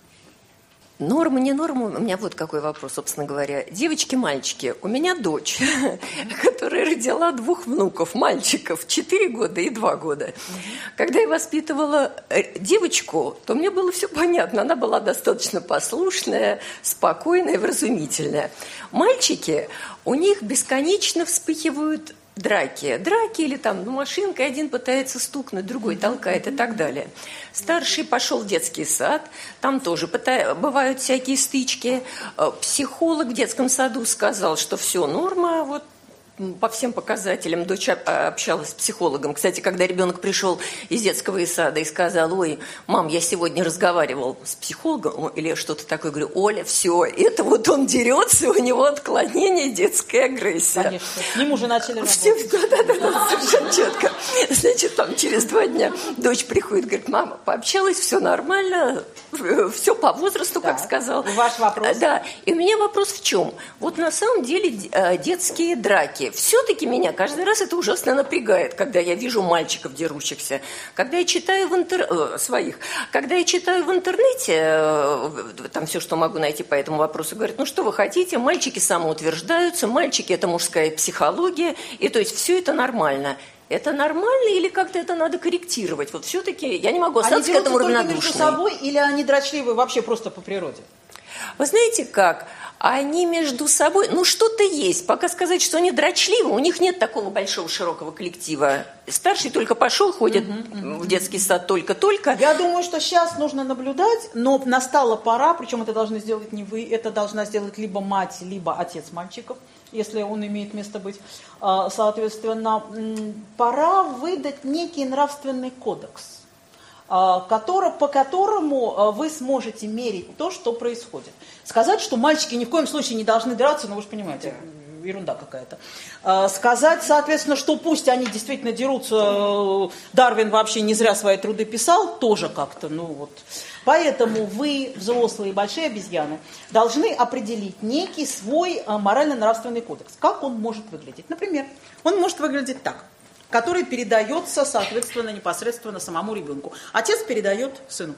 Норма, не норма, у меня вот какой вопрос, собственно говоря. Девочки, мальчики, у меня дочь, которая родила 2 внуков, мальчиков, 4 года и 2 года. Когда я воспитывала девочку, то мне было все понятно. Она была достаточно послушная, спокойная, вразумительная. Мальчики, у них бесконечно вспыхивают драки или там машинкой один пытается стукнуть, другой толкает и так далее. Старший пошел в детский сад, там тоже бывают всякие стычки. Психолог в детском саду сказал, что все норма, вот по всем показателям. Дочь общалась с психологом. Кстати, когда ребенок пришел из детского сада и сказал, ой, мам, я сегодня разговаривал с психологом или что-то такое, говорю, Оля, все, это вот он дерется, у него отклонение, детская агрессия. Конечно, с ним уже начали работать. Да, совершенно четко. Значит, там через 2 дня дочь приходит, говорит, мама, пообщалась, все нормально, все по возрасту, как сказал. Ваш вопрос. Да, и у меня вопрос в чем? Вот на самом деле детские драки. Все-таки меня каждый раз это ужасно напрягает, когда я вижу мальчиков дерущихся. Когда я читаю когда я читаю в интернете, там все, что могу найти по этому вопросу, говорят, ну что вы хотите, мальчики самоутверждаются, мальчики – это мужская психология, и то есть все это нормально. Это нормально или как-то это надо корректировать? Вот все-таки я не могу остаться к этому равнодушной. Они дерутся только между собой или они дрочливы вообще просто по природе? Вы знаете как? Они между собой, ну что-то есть. Пока сказать, что они дрочливы, у них нет такого большого широкого коллектива. Старший только пошел, ходит в детский сад только-только. Я думаю, что сейчас нужно наблюдать, но настала пора, причем это должны сделать не вы, это должна сделать либо мать, либо отец мальчиков, если он имеет место быть. Соответственно, пора выдать некий нравственный кодекс, по которому вы сможете мерить то, что происходит. Сказать, что мальчики ни в коем случае не должны драться, ну вы же понимаете, ерунда какая-то. Сказать, соответственно, что пусть они действительно дерутся, Дарвин вообще не зря свои труды писал, тоже как-то, ну вот. Поэтому вы, взрослые большие обезьяны, должны определить некий свой морально-нравственный кодекс. Как он может выглядеть? Например, он может выглядеть так, который передается, соответственно, непосредственно самому ребенку. Отец передает сыну.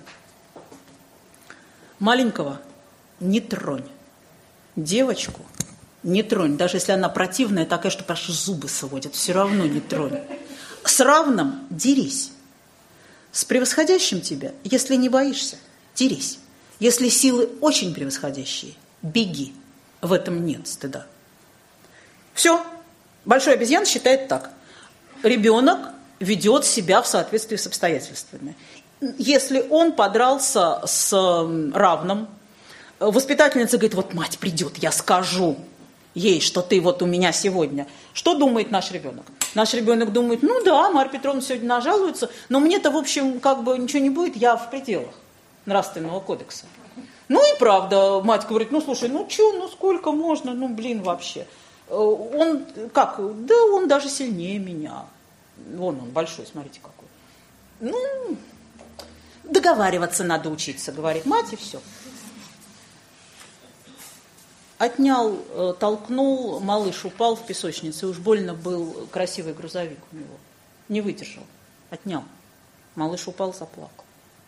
Маленького не тронь. Девочку не тронь. Даже если она противная, такая, что аж зубы сводит, все равно не тронь. С равным дерись. С превосходящим тебя, если не боишься, дерись. Если силы очень превосходящие, беги. В этом нет стыда. Все. Большой обезьян считает так. Ребенок ведет себя в соответствии с обстоятельствами. Если он подрался с равным, воспитательница говорит, вот мать придет, я скажу ей, что ты вот у меня сегодня. Что думает наш ребенок? наш ребенок думает, ну да, Марья Петровна сегодня нажалуется, но мне-то, в общем, как бы ничего не будет, я в пределах нравственного кодекса. Ну и правда, мать говорит, ну слушай, ну что, ну сколько можно, ну блин вообще. Он как, да он даже сильнее меня. Вон он большой, смотрите какой. Ну, договариваться надо учиться, говорит мать, и все. Отнял, толкнул, малыш упал в песочнице, уж больно был красивый грузовик у него. Не выдержал, отнял. Малыш упал, заплакал.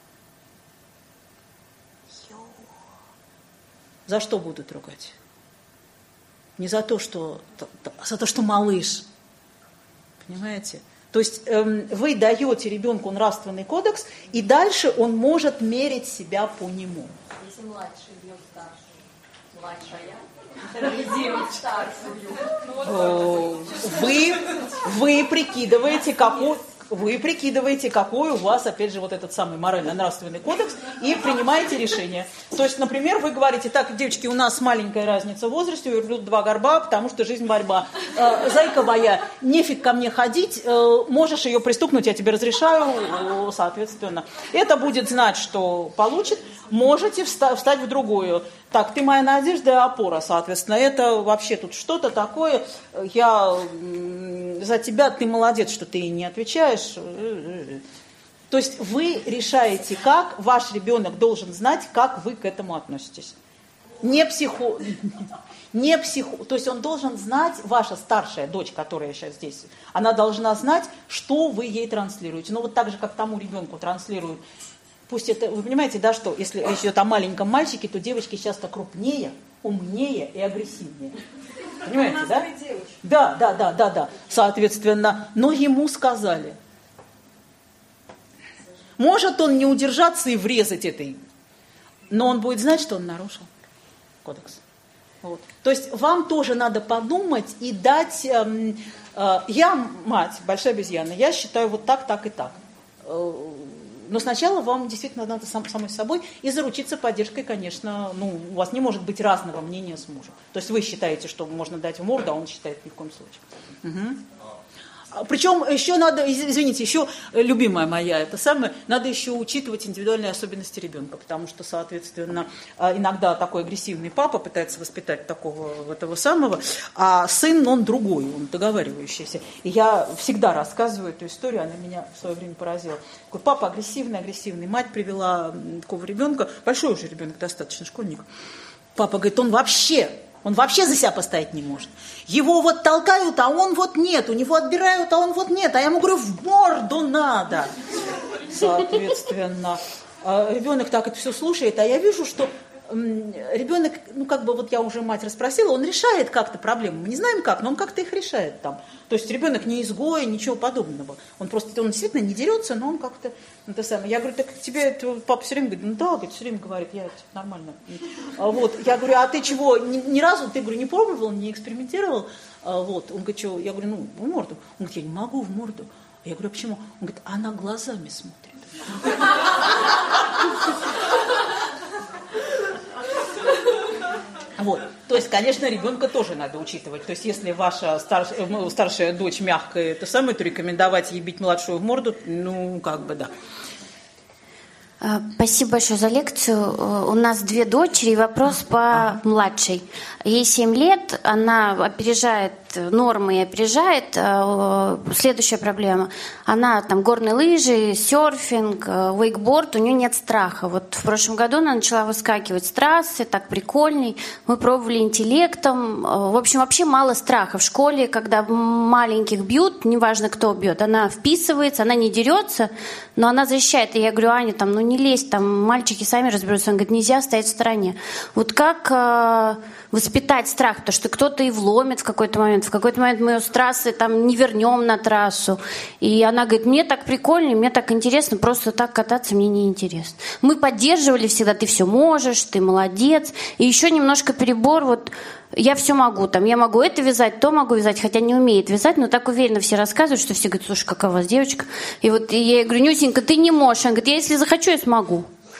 За что будут ругать? Не за то, что малыш. Понимаете? То есть вы даете ребенку нравственный кодекс, и дальше он может мерить себя по нему. Если младший бьет старшую, Вы прикидываете, какой у вас, опять же, вот этот самый морально-нравственный кодекс, и принимаете решение. То есть, например, вы говорите, так, девочки, у нас маленькая разница в возрасте, у верблюда 2 горба, потому что жизнь борьба. Зайка моя, нефиг ко мне ходить, можешь ее пристукнуть, я тебе разрешаю, соответственно. Это будет знать, что получит. Можете встать в другую. Так, ты моя надежда и опора, соответственно. Это вообще тут что-то такое. Я за тебя, ты молодец, что ты не отвечаешь. То есть вы решаете, как ваш ребенок должен знать, как вы к этому относитесь. То есть он должен знать, ваша старшая дочь, которая сейчас здесь, она должна знать, что вы ей транслируете. Ну вот так же, как тому ребенку транслируют. Пусть это, вы понимаете, да, что если речь идет о маленьком мальчике, то девочки часто крупнее, умнее и агрессивнее. Понимаете, да? Да. Соответственно, но ему сказали. Может он не удержаться и врезать этой, но он будет знать, что он нарушил кодекс. Вот. То есть вам тоже надо подумать и дать... я мать, большая обезьяна, я считаю вот так, так и так. Но сначала вам действительно надо самой собой и заручиться поддержкой, конечно. Ну, у вас не может быть разного мнения с мужем. То есть вы считаете, что можно дать в морду, а он считает ни в коем случае. Угу. Причем еще надо, извините, еще любимая моя, это самое, надо еще учитывать индивидуальные особенности ребенка, потому что, соответственно, иногда такой агрессивный папа пытается воспитать такого этого самого, а сын, он другой, он договаривающийся. И я всегда рассказываю эту историю, она меня в свое время поразила. Такой папа агрессивный, мать привела такого ребенка, большой уже ребенок достаточно, школьник. Папа говорит, он вообще за себя постоять не может. Его вот толкают, а он вот нет. У него отбирают, а он вот нет. А я ему говорю, в морду надо. Соответственно, ребенок так это все слушает, а я вижу, что ребенок, ну как бы вот я уже мать расспросила, он решает как-то проблемы. Мы не знаем как, но он как-то их решает там. То есть ребенок не изгой, ничего подобного. Он действительно не дерется, но он как-то это самое. Я говорю, так тебе это папа все время говорит, ну да, говорит, все время говорит, я это нормально. Вот, я говорю, а ты чего, ни разу, ты, говорю, не пробовал, не экспериментировал? Вот, он говорит, что, я говорю, ну, в морду. Он говорит, я не могу в морду. Я говорю, а почему? Он говорит, она глазами смотрит. Вот. То есть, конечно, ребенка тоже надо учитывать. То есть, если ваша старшая дочь мягкая, то рекомендовать ей бить младшую в морду, ну, как бы да. Спасибо большое за лекцию. У нас 2 дочери, и вопрос по младшей. Ей 7 лет, она опережает нормы и опережает. Следующая проблема. Она там горные лыжи, серфинг, вейкборд, у нее нет страха. Вот в прошлом году она начала выскакивать с трассы, так прикольней. Мы пробовали интеллектом. В общем, вообще мало страха. В школе, когда маленьких бьют, неважно, кто бьет, она вписывается, она не дерется, но она защищает. И я говорю, Аня, там, ну не лезь, там мальчики сами разберутся. Он говорит, нельзя стоять в стороне. Вот как воспитать страх? Потому что кто-то и вломит в какой-то момент мы ее с трассы там не вернем на трассу. И она говорит, мне так прикольно, мне так интересно, просто так кататься мне не интересно. Мы поддерживали всегда, ты все можешь, ты молодец. И еще немножко перебор, вот я все могу, там, я могу это вязать, то могу вязать, хотя не умеет вязать, но так уверенно все рассказывают, что все говорят, слушай, какая у вас девочка. И вот я ей говорю, Нюсенька, ты не можешь. Она говорит, я если захочу, я смогу.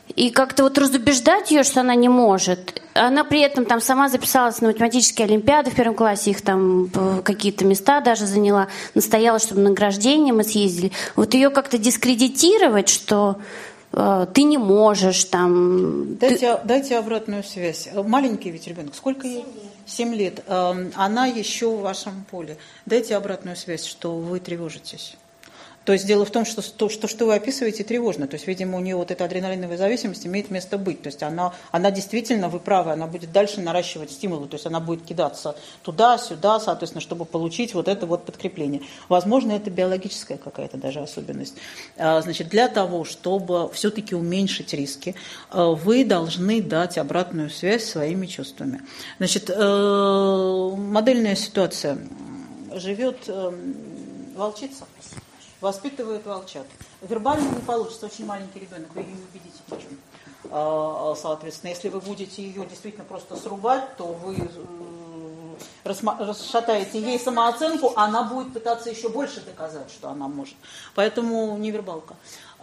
И как-то вот разубеждать ее, что она не может. Она при этом там сама записалась на математические олимпиады в первом классе, их там какие-то места даже заняла, настояла, чтобы на награждение мы съездили. Вот ее как-то дискредитировать, что ты не можешь там... Дайте обратную связь. Маленький ведь ребенок, сколько ей? 7 лет. Она еще в вашем поле. Дайте обратную связь, что вы тревожитесь. То есть дело в том, что вы описываете, тревожно. То есть, видимо, у нее вот эта адреналиновая зависимость имеет место быть. То есть она действительно, вы правы, она будет дальше наращивать стимулы. То есть она будет кидаться туда-сюда, соответственно, чтобы получить вот это вот подкрепление. Возможно, это биологическая какая-то даже особенность. Значит, для того, чтобы все-таки уменьшить риски, вы должны дать обратную связь своими чувствами. Значит, модельная ситуация. Живет волчица. Воспитывает волчат. Вербально не получится, очень маленький ребенок, вы ее не убедите ничем. Соответственно, если вы будете ее действительно просто срубать, то вы расшатаете ей самооценку, она будет пытаться еще больше доказать, что она может. Поэтому не вербалка.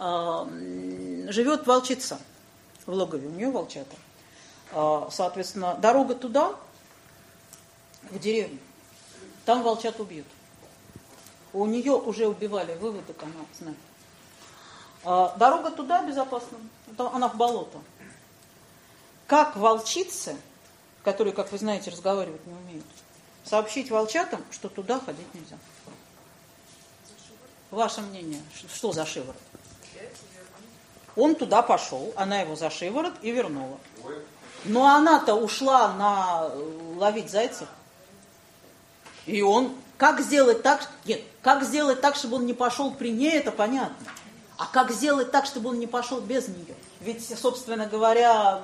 Живет волчица в логове, у нее волчата. Соответственно, дорога туда, в деревню, там волчат убьют. У нее уже убивали, выводок она знает. Дорога туда безопасна, она в болото. Как волчицы, которые, как вы знаете, разговаривать не умеют, сообщить волчатам, что туда ходить нельзя? Ваше мнение, что за шиворот? Он туда пошел, она его за шиворот и вернула. Но она-то ушла ловить зайцев. И он... Как сделать так, чтобы он не пошел при ней, это понятно. А как сделать так, чтобы он не пошел без нее? Ведь, собственно говоря,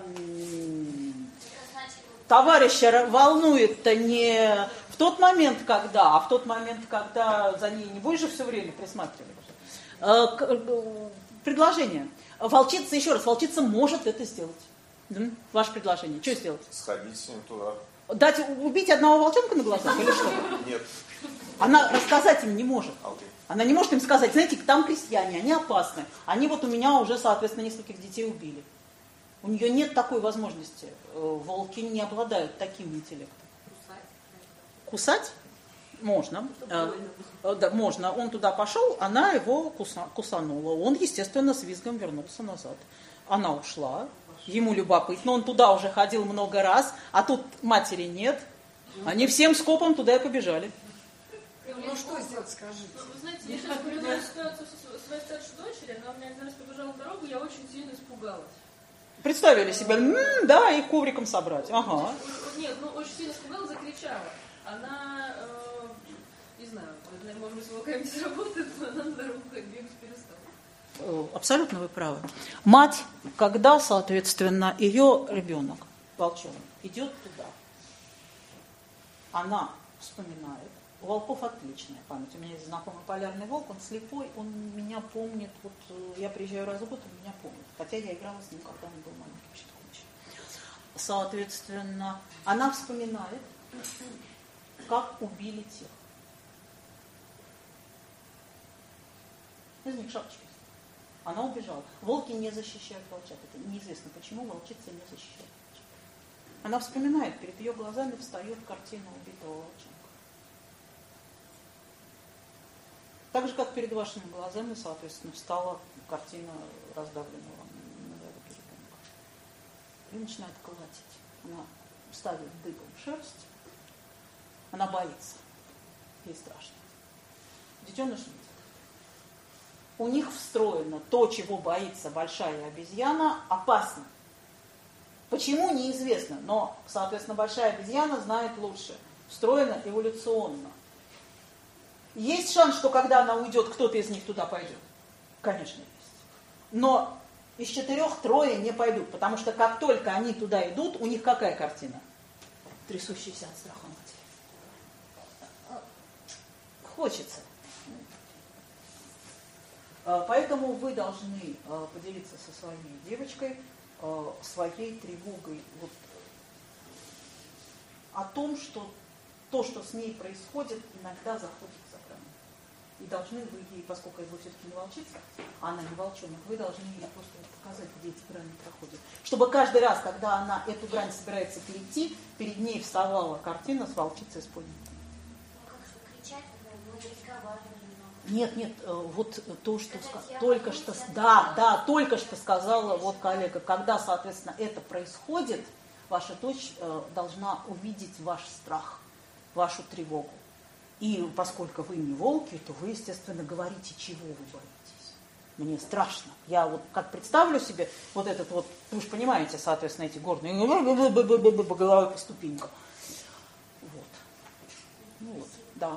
товарища волнует-то не в тот момент, когда, а в тот момент, когда за ней не будешь же все время присматривать. Предложение. Волчица, еще раз, волчица может это сделать. Ваше предложение. Что сделать? Сходить с ним туда. Убить одного волчонка на глазах или что? Нет. Она рассказать им не может. Она не может им сказать, знаете, там крестьяне, они опасны. Они вот у меня уже, соответственно, нескольких детей убили. У нее нет такой возможности. Волки не обладают таким интеллектом. Кусать? Можно. Да, можно. Он туда пошел, она его кусанула. Он, естественно, с визгом вернулся назад. Она ушла. Ему любопытно. Он туда уже ходил много раз, а тут матери нет. Они всем скопом туда и побежали. Ну что сделать, скажите? Вы знаете, я сейчас наблюдаю ситуацию со своей старшей дочерью. Она у меня один раз побежала на дорогу, я очень сильно испугалась. Представили себе, да, и ковриком собрать. Ага. Нет, очень сильно испугалась, закричала. Она, не знаю, может быть, с волками не сработает, но она на дорогу бегать перестала. Абсолютно вы правы. Мать, когда, соответственно, ее ребенок, волчонок, идет туда, она вспоминает. У волков отличная память. У меня есть знакомый полярный волк, он слепой, он меня помнит. Вот я приезжаю раз в год, он меня помнит. Хотя я играла с ним, когда он был маленьким щенком. Соответственно, она вспоминает, как убили тех. Из них шапочки. Она убежала. Волки не защищают волчат. Это неизвестно, почему волчица не защищает волчат. Она вспоминает, перед ее глазами встает картина убитого волчонка. Так же, как перед вашими глазами, соответственно, встала картина раздавленного на дороге ребенка. И начинает колотить. Она ставит дыбом шерсть. Она боится. Ей страшно. Детеныш видит. У них встроено то, чего боится большая обезьяна, опасно. Почему, неизвестно. Но, соответственно, большая обезьяна знает лучше. Встроено эволюционно. Есть шанс, что когда она уйдет, кто-то из них туда пойдет? Конечно, есть. Но из 4 3 не пойдут, потому что как только они туда идут, у них какая картина? Трясущаяся от страха матери. Хочется. Поэтому вы должны поделиться со своей девочкой своей тревогой вот, о том, что то, что с ней происходит, иногда заходит за грань. И должны вы ей, поскольку вы все-таки не волчица, а она не волчонок, вы должны ей просто показать, где эти грани проходят. Чтобы каждый раз, когда она эту грань собирается перейти, перед ней вставала картина с волчицей с поднятым. Нет, вот то, что только что сказала вот коллега. Когда, соответственно, это происходит, ваша дочь должна увидеть ваш страх, вашу тревогу. И поскольку вы не волки, то вы, естественно, говорите, чего вы боитесь. Мне страшно. Я вот как представлю себе вот этот вот, вы же понимаете, соответственно, эти горные головы по ступенькам. Вот. Ну вот, да.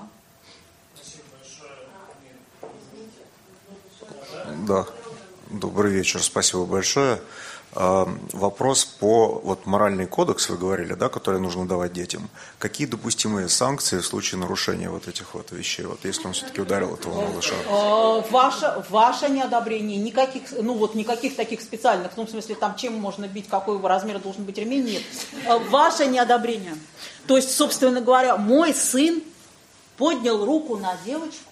Да, добрый вечер, спасибо большое. Вопрос по вот моральный кодекс, вы говорили, да, который нужно давать детям. Какие допустимые санкции в случае нарушения вот этих вот вещей, вот если он все-таки ударил этого малыша? Ваше неодобрение, никаких таких специальных, в смысле, там чем можно бить, какого размера должен быть ремень, нет. Ваше неодобрение. То есть, собственно говоря, мой сын поднял руку на девочку,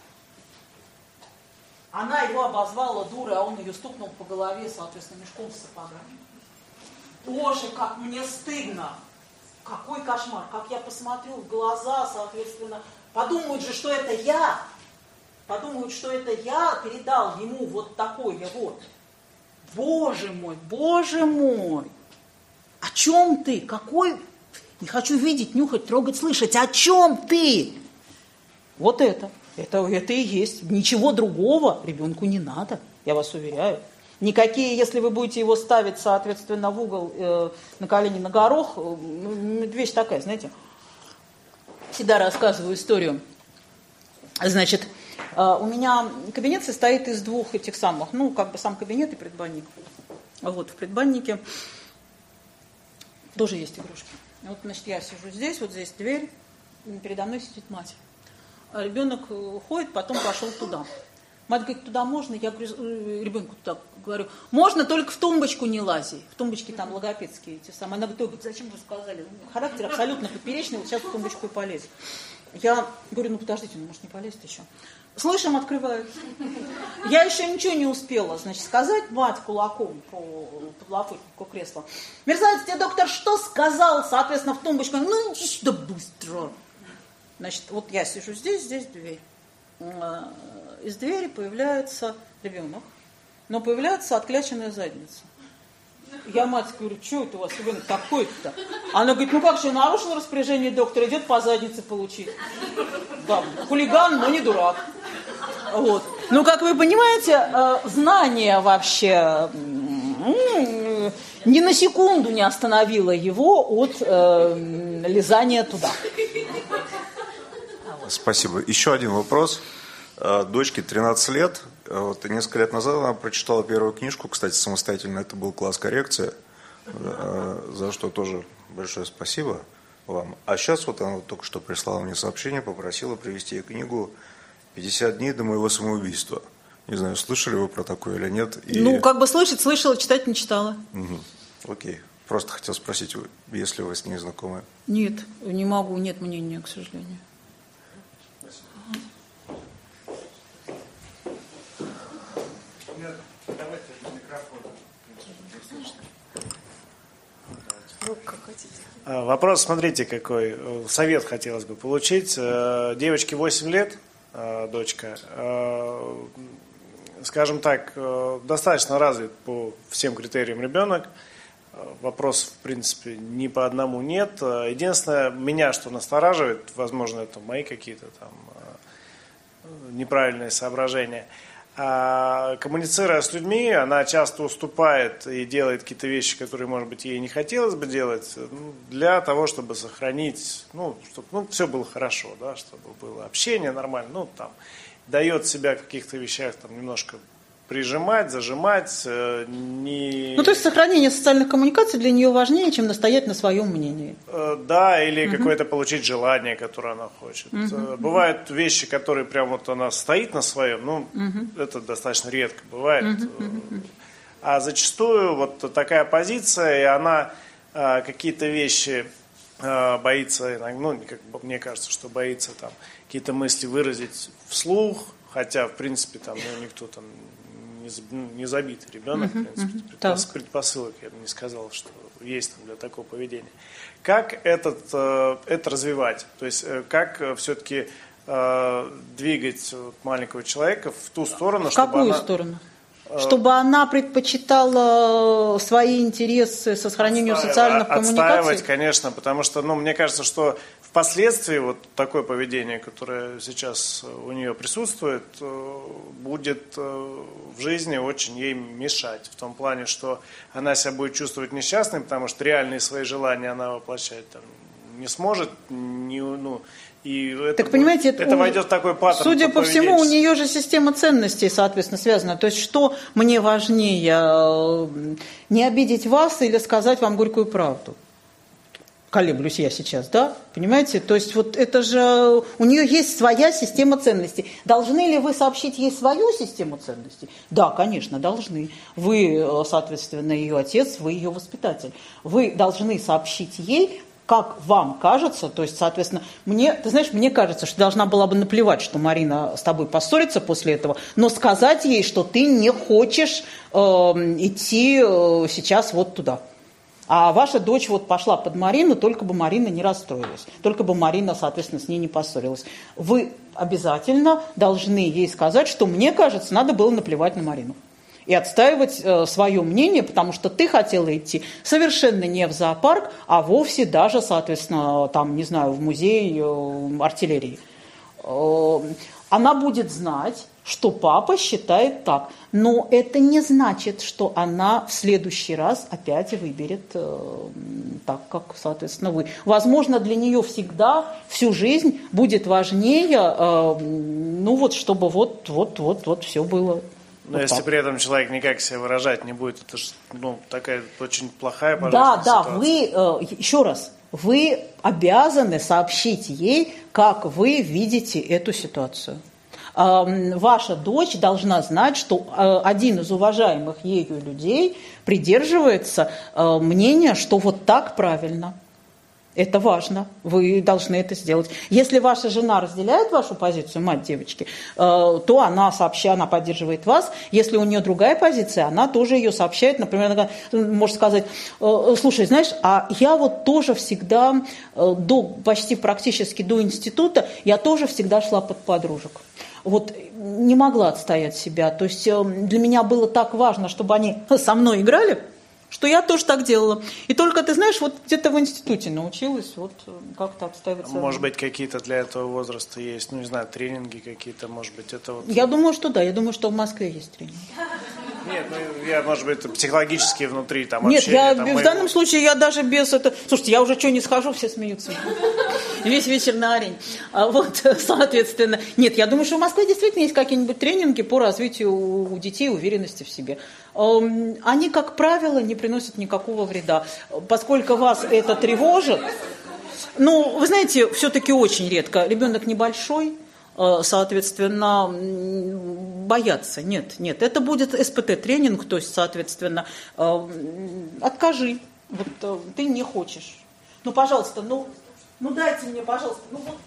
она его обозвала дурой, а он ее стукнул по голове, соответственно, мешком с сапогами. Боже, как мне стыдно! Какой кошмар! Как я посмотрю в глаза, соответственно, подумают же, что это я! Подумают, что это я передал ему вот такое вот. Боже мой! О чем ты? Какой? Не хочу видеть, нюхать, трогать, слышать. О чем ты? Вот это. Это и есть. Ничего другого ребенку не надо, я вас уверяю. Никакие, если вы будете его ставить, соответственно, в угол, на колени, на горох, вещь такая, знаете. Всегда рассказываю историю. Значит, у меня кабинет состоит из двух этих самых, сам кабинет и предбанник. Вот, в предбаннике тоже есть игрушки. Вот, значит, я сижу здесь, вот здесь дверь, передо мной сидит мать. А ребенок ходит, потом пошел туда. Мать говорит, туда можно? Я говорю, ребенку туда говорю, можно, только в тумбочку не лази. В тумбочке там логопедские эти самые. Она говорит, зачем вы сказали? Характер абсолютно поперечный, вот сейчас в тумбочку и полезет. Я говорю, подождите, может не полезет еще. Слышим, открывают. Я еще ничего не успела, значит, сказать мать кулаком по подлокотнику кресла. Мерзавец, тебе доктор что сказал? Соответственно, в тумбочку. Ну, иди сюда быстро. Значит, вот я сижу здесь дверь. Из двери появляется ребенок, но появляется откляченная задница. Я мать говорю, что это у вас ребенок такой-то? Она говорит, как же, нарушил распоряжение доктора, идет по заднице получить. Да, хулиган, но не дурак. Вот. Как вы понимаете, знание вообще ни на секунду не остановило его от лизания туда. Спасибо. Еще один вопрос. Дочке 13 лет. Вот, несколько лет назад она прочитала первую книжку, кстати, самостоятельно. Это был класс коррекция, за что тоже большое спасибо вам. А сейчас вот она только что прислала мне сообщение, попросила привезти ей книгу «50 дней до моего самоубийства». Не знаю, слышали вы про такое или нет? Слышала, читать не читала. Угу. Окей. Просто хотел спросить, если вы с ней знакомы. Нет, не могу, нет мнения, к сожалению. Вопрос, смотрите, какой. Совет хотелось бы получить. Девочке 8 лет, дочка, скажем так, достаточно развит по всем критериям ребенок. Вопросов, в принципе, ни по одному нет. Единственное, меня что настораживает, возможно, это мои какие-то там неправильные соображения. Коммуницируя с людьми, она часто уступает и делает какие-то вещи, которые, может быть, ей не хотелось бы делать, для того, чтобы сохранить, чтобы все было хорошо, да, чтобы было общение нормально, дает себя в каких-то вещах немножко прижимать, зажимать. То есть сохранение социальных коммуникаций для нее важнее, чем настоять на своем мнении. Да, или какое-то получить желание, которое она хочет. Бывают вещи, которые прям вот она стоит на своем, это достаточно редко бывает. А зачастую вот такая позиция, и она какие-то вещи боится, как мне кажется, что боится какие-то мысли выразить вслух, хотя, в принципе, там, никто там не забитый ребенок, в принципе, предпосылок, я бы не сказал, что есть там для такого поведения. Как это развивать? То есть, как все-таки двигать маленького человека в ту сторону, чтобы какую сторону? Чтобы она предпочитала свои интересы сохранению социальных коммуникаций? Отстаивать, конечно, потому что, мне кажется, что впоследствии вот такое поведение, которое сейчас у нее присутствует, будет в жизни очень ей мешать. В том плане, что она себя будет чувствовать несчастной, потому что реальные свои желания она воплощать там не сможет, и это, так, понимаете, это войдет в такой паттерн. Судя по всему, у нее же система ценностей, соответственно, связана. То есть, что мне важнее, не обидеть вас или сказать вам горькую правду? Колеблюсь я сейчас, да? Понимаете? То есть, вот это же... У нее есть своя система ценностей. Должны ли вы сообщить ей свою систему ценностей? Да, конечно, должны. Вы, соответственно, ее отец, вы ее воспитатель. Вы должны сообщить ей, как вам кажется, то есть, соответственно, мне кажется, что должна была бы наплевать, что Марина с тобой поссорится после этого, но сказать ей, что ты не хочешь идти сейчас вот туда. А ваша дочь вот пошла под Марину, только бы Марина не расстроилась, только бы Марина, соответственно, с ней не поссорилась. Вы обязательно должны ей сказать, что, мне кажется, надо было наплевать на Марину. И отстаивать свое мнение, потому что ты хотела идти совершенно не в зоопарк, а вовсе даже, соответственно, там, не знаю, в музей артиллерии. Она будет знать, что папа считает так. Но это не значит, что она в следующий раз опять выберет так, как, соответственно, вы. Возможно, для нее всегда, всю жизнь будет важнее, чтобы вот все было. Но вот если так. При этом человек никак себя выражать не будет, это же такая очень плохая, пожалуйста, ситуация. Еще раз, вы обязаны сообщить ей, как вы видите эту ситуацию. Ваша дочь должна знать, что один из уважаемых ею людей придерживается мнения, что вот так правильно. Это важно, вы должны это сделать. Если ваша жена разделяет вашу позицию, мать девочки, то она поддерживает вас. Если у нее другая позиция, она тоже ее сообщает. Например, она может сказать: слушай, знаешь, а я вот тоже всегда, почти практически до института, я тоже всегда шла под подружек. Вот не могла отстоять себя. То есть для меня было так важно, чтобы они со мной играли, что я тоже так делала. И только, ты знаешь, вот где-то в институте научилась вот как-то отстаивать. Может быть, какие-то для этого возраста есть, не знаю, тренинги какие-то, может быть, это вот... Я думаю, что да, я думаю, что в Москве есть тренинги. Нет, я, может быть, психологически внутри там нет, общения. Нет, в данном случае я даже без этого... Слушайте, я уже что не схожу, все смеются. Весь вечер на арене. Вот, соответственно... Нет, я думаю, что в Москве действительно есть какие-нибудь тренинги по развитию у детей уверенности в себе. Они, как правило, не приносят никакого вреда. Поскольку вас это тревожит... вы знаете, все-таки очень редко. Ребенок небольшой, соответственно, бояться. Нет. Это будет СПТ-тренинг, то есть, соответственно, откажи. Вот ты не хочешь. Пожалуйста, дайте мне, пожалуйста,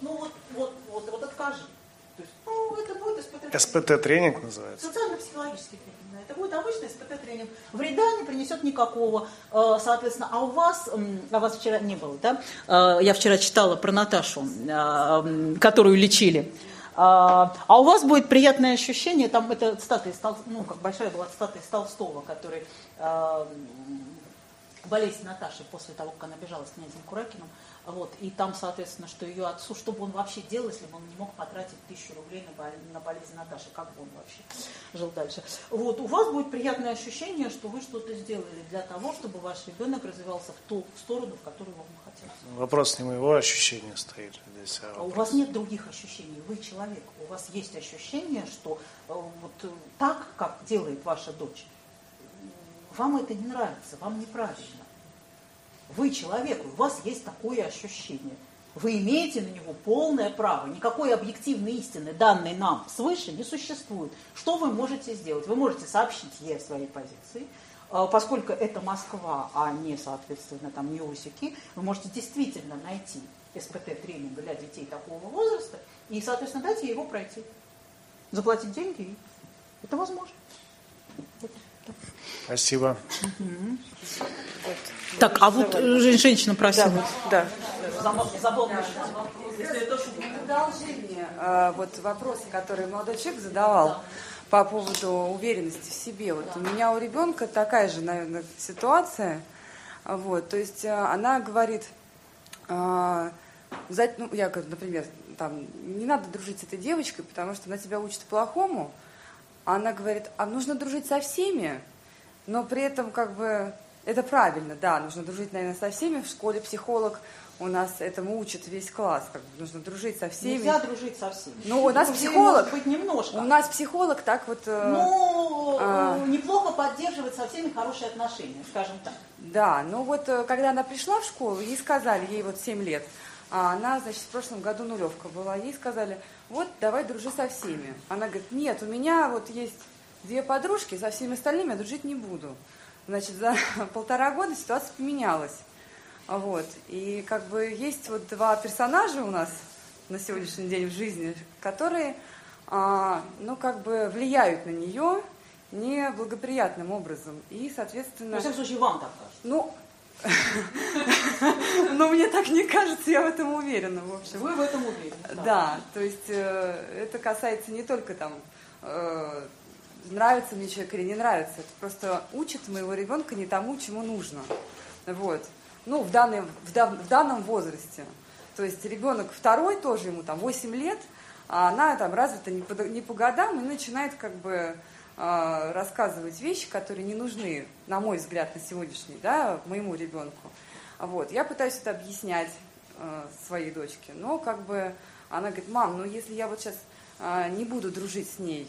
вот откажи. То есть, это будет СПТ-тренинг. СПТ-тренинг называется? Социально-психологический тренинг. Это будет обычный СПТ-тренинг. Вреда не принесет никакого. Соответственно, а вас вчера не было, да? Я вчера читала про Наташу, которую лечили. А у вас будет приятное ощущение, там это цитата из Толстого, как большая была цитата из Толстого, который болезнь Наташи после того, как она бежала с князем Куракиным, и там, соответственно, что ее отцу, что бы он вообще делал, если бы он не мог потратить 1000 рублей на болезнь Наташи, как бы он вообще жил дальше. У вас будет приятное ощущение, что вы что-то сделали для того, чтобы ваш ребенок развивался в ту сторону, в которую вам хотелось. Вопрос не моего ощущения стоит здесь. У вас нет других ощущений, вы человек. У вас есть ощущение, что так, как делает ваша дочь, вам это не нравится, вам неправильно. Вы человек, у вас есть такое ощущение. Вы имеете на него полное право. Никакой объективной истины, данной нам свыше, не существует. Что вы можете сделать? Вы можете сообщить ей о своей позиции. Поскольку это Москва, а не, соответственно, там Нью-Осики, вы можете действительно найти СПТ-тренинг для детей такого возраста и, соответственно, дать ей его пройти. заплатить деньги, это возможно. Спасибо. Так, а вот женщина просила. Да. Продолжение вот вопроса, который молодой человек задавал по поводу уверенности в себе. Вот у меня у ребенка такая же, наверное, ситуация. Вот, то есть она говорит, я говорю, например, там, не надо дружить с этой девочкой, потому что она тебя учит плохому. А она говорит, а нужно дружить со всеми, но при этом как бы это правильно, да, нужно дружить, наверное, со всеми. В школе психолог у нас этому учит весь класс, как бы нужно дружить со всеми. Нельзя дружить со всеми. Ну, у нас психолог, быть немножко. У нас психолог так вот... неплохо поддерживать со всеми хорошие отношения, скажем так. Да, ну вот, когда она пришла в школу, ей сказали, ей вот 7 лет, а она, значит, в прошлом году нулевка была, ей сказали, вот, давай дружи со всеми. Она говорит, нет, у меня вот есть 2 подружки, со всеми остальными я дружить не буду. Значит, за 1,5 года ситуация поменялась. Вот. И как бы есть вот 2 персонажа у нас на сегодняшний день в жизни, которые, ну, как бы влияют на нее неблагоприятным образом. И, соответственно... Во всяком случае, вам так кажется. Ну, мне так не кажется, я в этом уверена, в общем. Вы в этом уверены? Да, то есть это касается не только там... нравится мне человек или не нравится. Это просто учит моего ребенка не тому, чему нужно. Вот. Ну, в данном возрасте. То есть ребенок второй, тоже ему там 8 лет, а она там развита не по годам и начинает как бы рассказывать вещи, которые не нужны, на мой взгляд, на сегодняшний, да, моему ребенку. Вот. Я пытаюсь это объяснять своей дочке, но как бы она говорит, мам, ну если я вот сейчас не буду дружить с ней,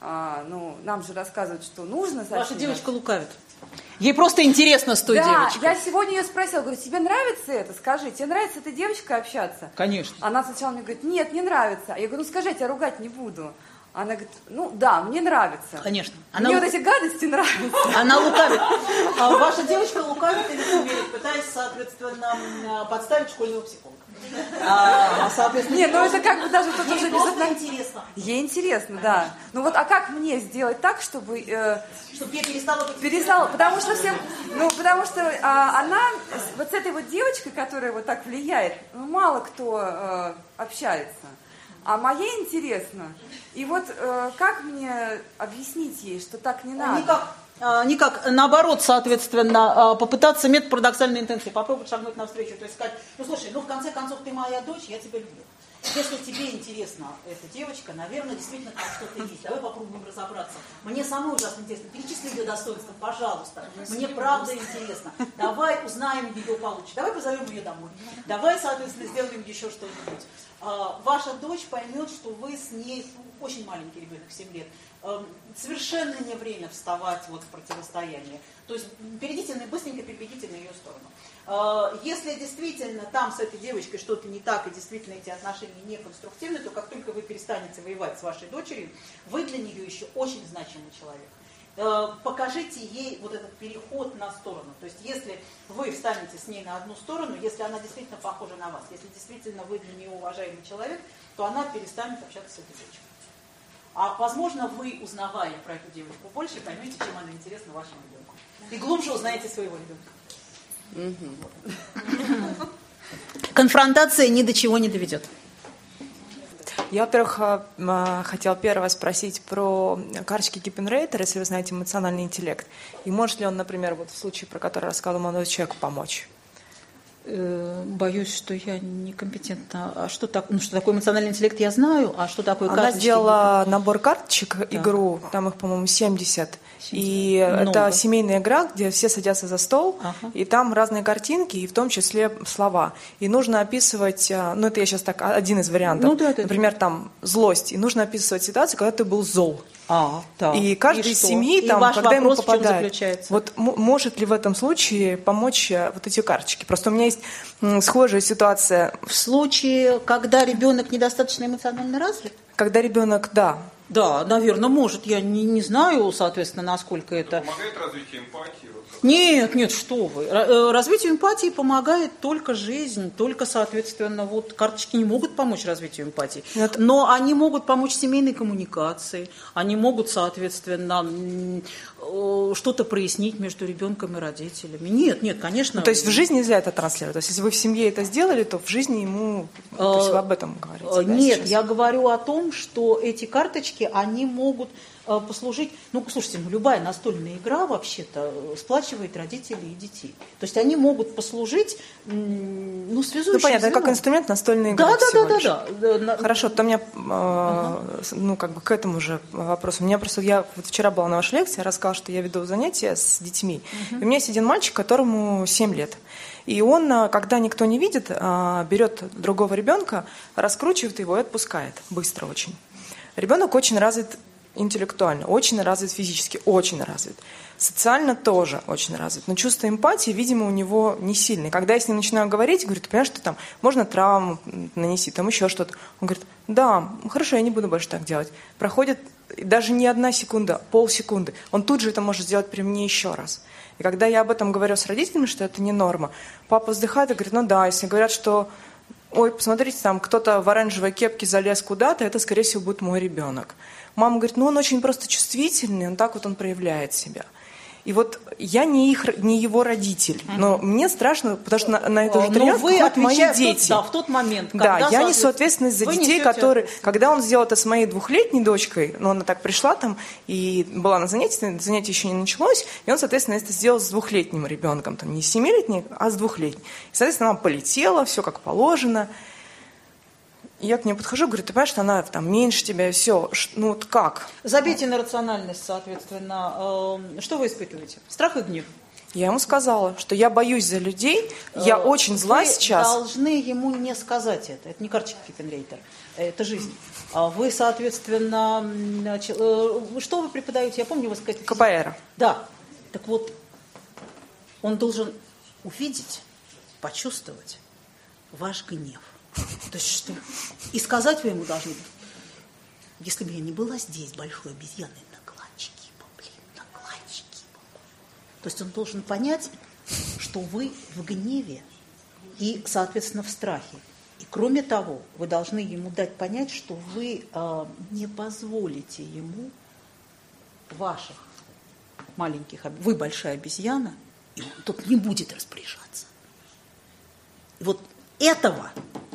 ну, нам же рассказывают, что нужно... Ваша девочка лукавит. Ей просто интересно с той девочкой. Да, я сегодня ее спросила, говорю, тебе нравится это? Скажи, тебе нравится с этой девочкой общаться? Конечно. Она сначала мне говорит, нет, не нравится. А я говорю, ну скажи, я тебя ругать не буду. Она говорит, ну да, мне нравится. Конечно. Мне вот эти гадости нравятся. Она лукавит. Ваша девочка лукавит и лицемерит, пытаясь, соответственно, подставить школьного психолога. Соответственно, нет, ну это как бы даже тут уже просто интересно. Ей интересно, да. Ну вот, а как мне сделать так, чтобы чтобы я перестала быть... потому что всем, потому что она вот с этой вот девочкой, которая вот так влияет, ну, мало кто общается. А моей интересно. И вот как мне объяснить ей, что так не надо? Никак, наоборот, соответственно, попытаться метод парадоксальной интенции, попробовать шагнуть навстречу, то есть сказать, ну слушай, ну в конце концов ты моя дочь, я тебя люблю. Если тебе интересна эта девочка, наверное, действительно там что-то есть. Давай попробуем разобраться. Мне самой ужасно интересно. Перечисли ее достоинства, пожалуйста. Мне правда интересно. Давай узнаем ее получше. Давай позовем ее домой. Давай, соответственно, сделаем еще что-нибудь. Ваша дочь поймет, что вы с ней, очень маленький ребенок, 7 лет, совершенно не время вставать вот в противостояние. То есть быстренько перебегите на ее сторону. Если действительно там с этой девочкой что-то не так, и действительно эти отношения не конструктивны, то как только вы перестанете воевать с вашей дочерью, вы для нее еще очень значимый человек. Покажите ей вот этот переход на сторону. То есть если вы встанете с ней на одну сторону, если она действительно похожа на вас, если действительно вы для нее уважаемый человек, то она перестанет общаться с этой девочкой. А возможно, вы, узнавая про эту девочку больше, поймете, чем она интересна вашему ребенку. И глубже узнаете своего ребенка. Конфронтация ни до чего не доведет. Я, во-первых, хотела первое спросить про карточки Киппенрейтера, если вы знаете эмоциональный интеллект. И может ли он, например, вот в случае, про который рассказал молодой человек, помочь? Боюсь, что я некомпетентна. А что такое эмоциональный интеллект, я знаю. А что такое карточки? Она сделала набор карточек, игру, там их, по-моему, 70. И много. Это семейная игра, где все садятся за стол, и там разные картинки, и в том числе слова. И нужно описывать, ну это я сейчас так, один из вариантов, например, там злость. И нужно описывать ситуацию, когда ты был зол. И каждый из семьи, там, когда ему попадает, вот может ли в этом случае помочь вот эти карточки? Просто у меня есть схожая ситуация. В случае, когда ребенок недостаточно эмоционально развит? Когда ребенок, да, Да, наверное, может. Я не знаю, соответственно, насколько это... Помогает развитию эмпатии? Нет, что вы. Развитию эмпатии помогает только жизнь, только, соответственно, вот карточки не могут помочь развитию эмпатии. Но они могут помочь семейной коммуникации, они могут, соответственно, что-то прояснить между ребенком и родителями. Нет, конечно. То есть в жизни нельзя это транслировать? То есть если вы в семье это сделали, то в жизни ему... То есть вы об этом говорите? Нет, сейчас? Я говорю о том, что эти карточки, они могут послужить... Слушайте, любая настольная игра вообще-то сплачивает родителей и детей. То есть они могут послужить связующим понятно, как инструмент настольной игры. Да. Хорошо, то у меня к этому же вопросу. Я вчера была на вашей лекции, я рассказала, что я веду занятия с детьми. И у меня есть один мальчик, которому 7 лет. И он, когда никто не видит, берет другого ребенка, раскручивает его и отпускает. Быстро очень. Ребенок очень развит интеллектуально, очень развит физически, очень развит. Социально тоже очень развит. Но чувство эмпатии, видимо, у него не сильное. Когда я с ним начинаю говорить, говорю, ты понимаешь, что там можно травму нанести, там еще что-то. Он говорит, да, хорошо, я не буду больше так делать. Проходит даже не 1 секунда, полсекунды. Он тут же это может сделать при мне еще раз. И когда я об этом говорю с родителями, что это не норма, папа вздыхает и говорит, если говорят, что ой, посмотрите, там кто-то в оранжевой кепке залез куда-то, это, скорее всего, будет мой ребенок. Мама говорит, он очень просто чувствительный, он проявляет себя. И вот я не его родитель, но мне страшно, потому что на эту же тренировку ходят мои дети. В тот момент, когда... Да, я несу ответственность за детей, которые... Когда он сделал это с моей 2-летней дочкой, она так пришла там и была на занятие еще не началось, и он, соответственно, это сделал с 2-летним ребенком, не с 7-летним, а с 2-летним. И, соответственно, она полетела, все как положено. И я к ней подхожу, говорю, ты понимаешь, что она меньше тебя, и все. Как? Забейте на рациональность, соответственно. Что вы испытываете? Страх и гнев? Я ему сказала, что я боюсь за людей, я очень зла сейчас. Вы должны ему не сказать это. Это не карточка Киппенрейтер, это жизнь. Вы, соответственно, что вы преподаете? Я помню, вы сказали... КПР. Да. Так вот, он должен увидеть, почувствовать ваш гнев. То есть что? И сказать вы ему должны, если бы я не была здесь большой обезьяной, накладчики бы. То есть он должен понять, что вы в гневе и, соответственно, в страхе. И кроме того, вы должны ему дать понять, что вы не позволите ему ваших маленьких, вы большая обезьяна, и он тут не будет распоряжаться. И вот этого...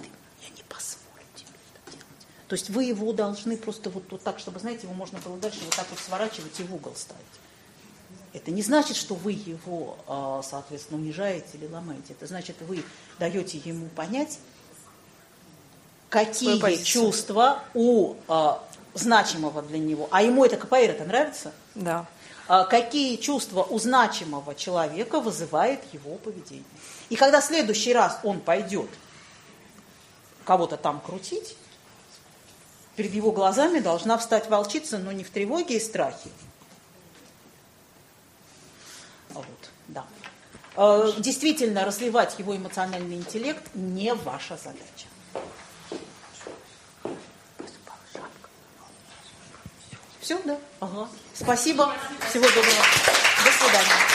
То есть вы его должны просто вот так, чтобы, знаете, его можно было дальше вот так вот сворачивать и в угол ставить. Это не значит, что вы его, соответственно, унижаете или ломаете. Это значит, вы даете ему понять, какие чувства у значимого для него, а ему это КПР, это нравится? Да. Какие чувства у значимого человека вызывает его поведение. И когда в следующий раз он пойдет кого-то там крутить, перед его глазами должна встать волчица, но не в тревоге и страхе. Действительно, развивать его эмоциональный интеллект не ваша задача. Все, да? Ага. Спасибо. Всего доброго. До свидания.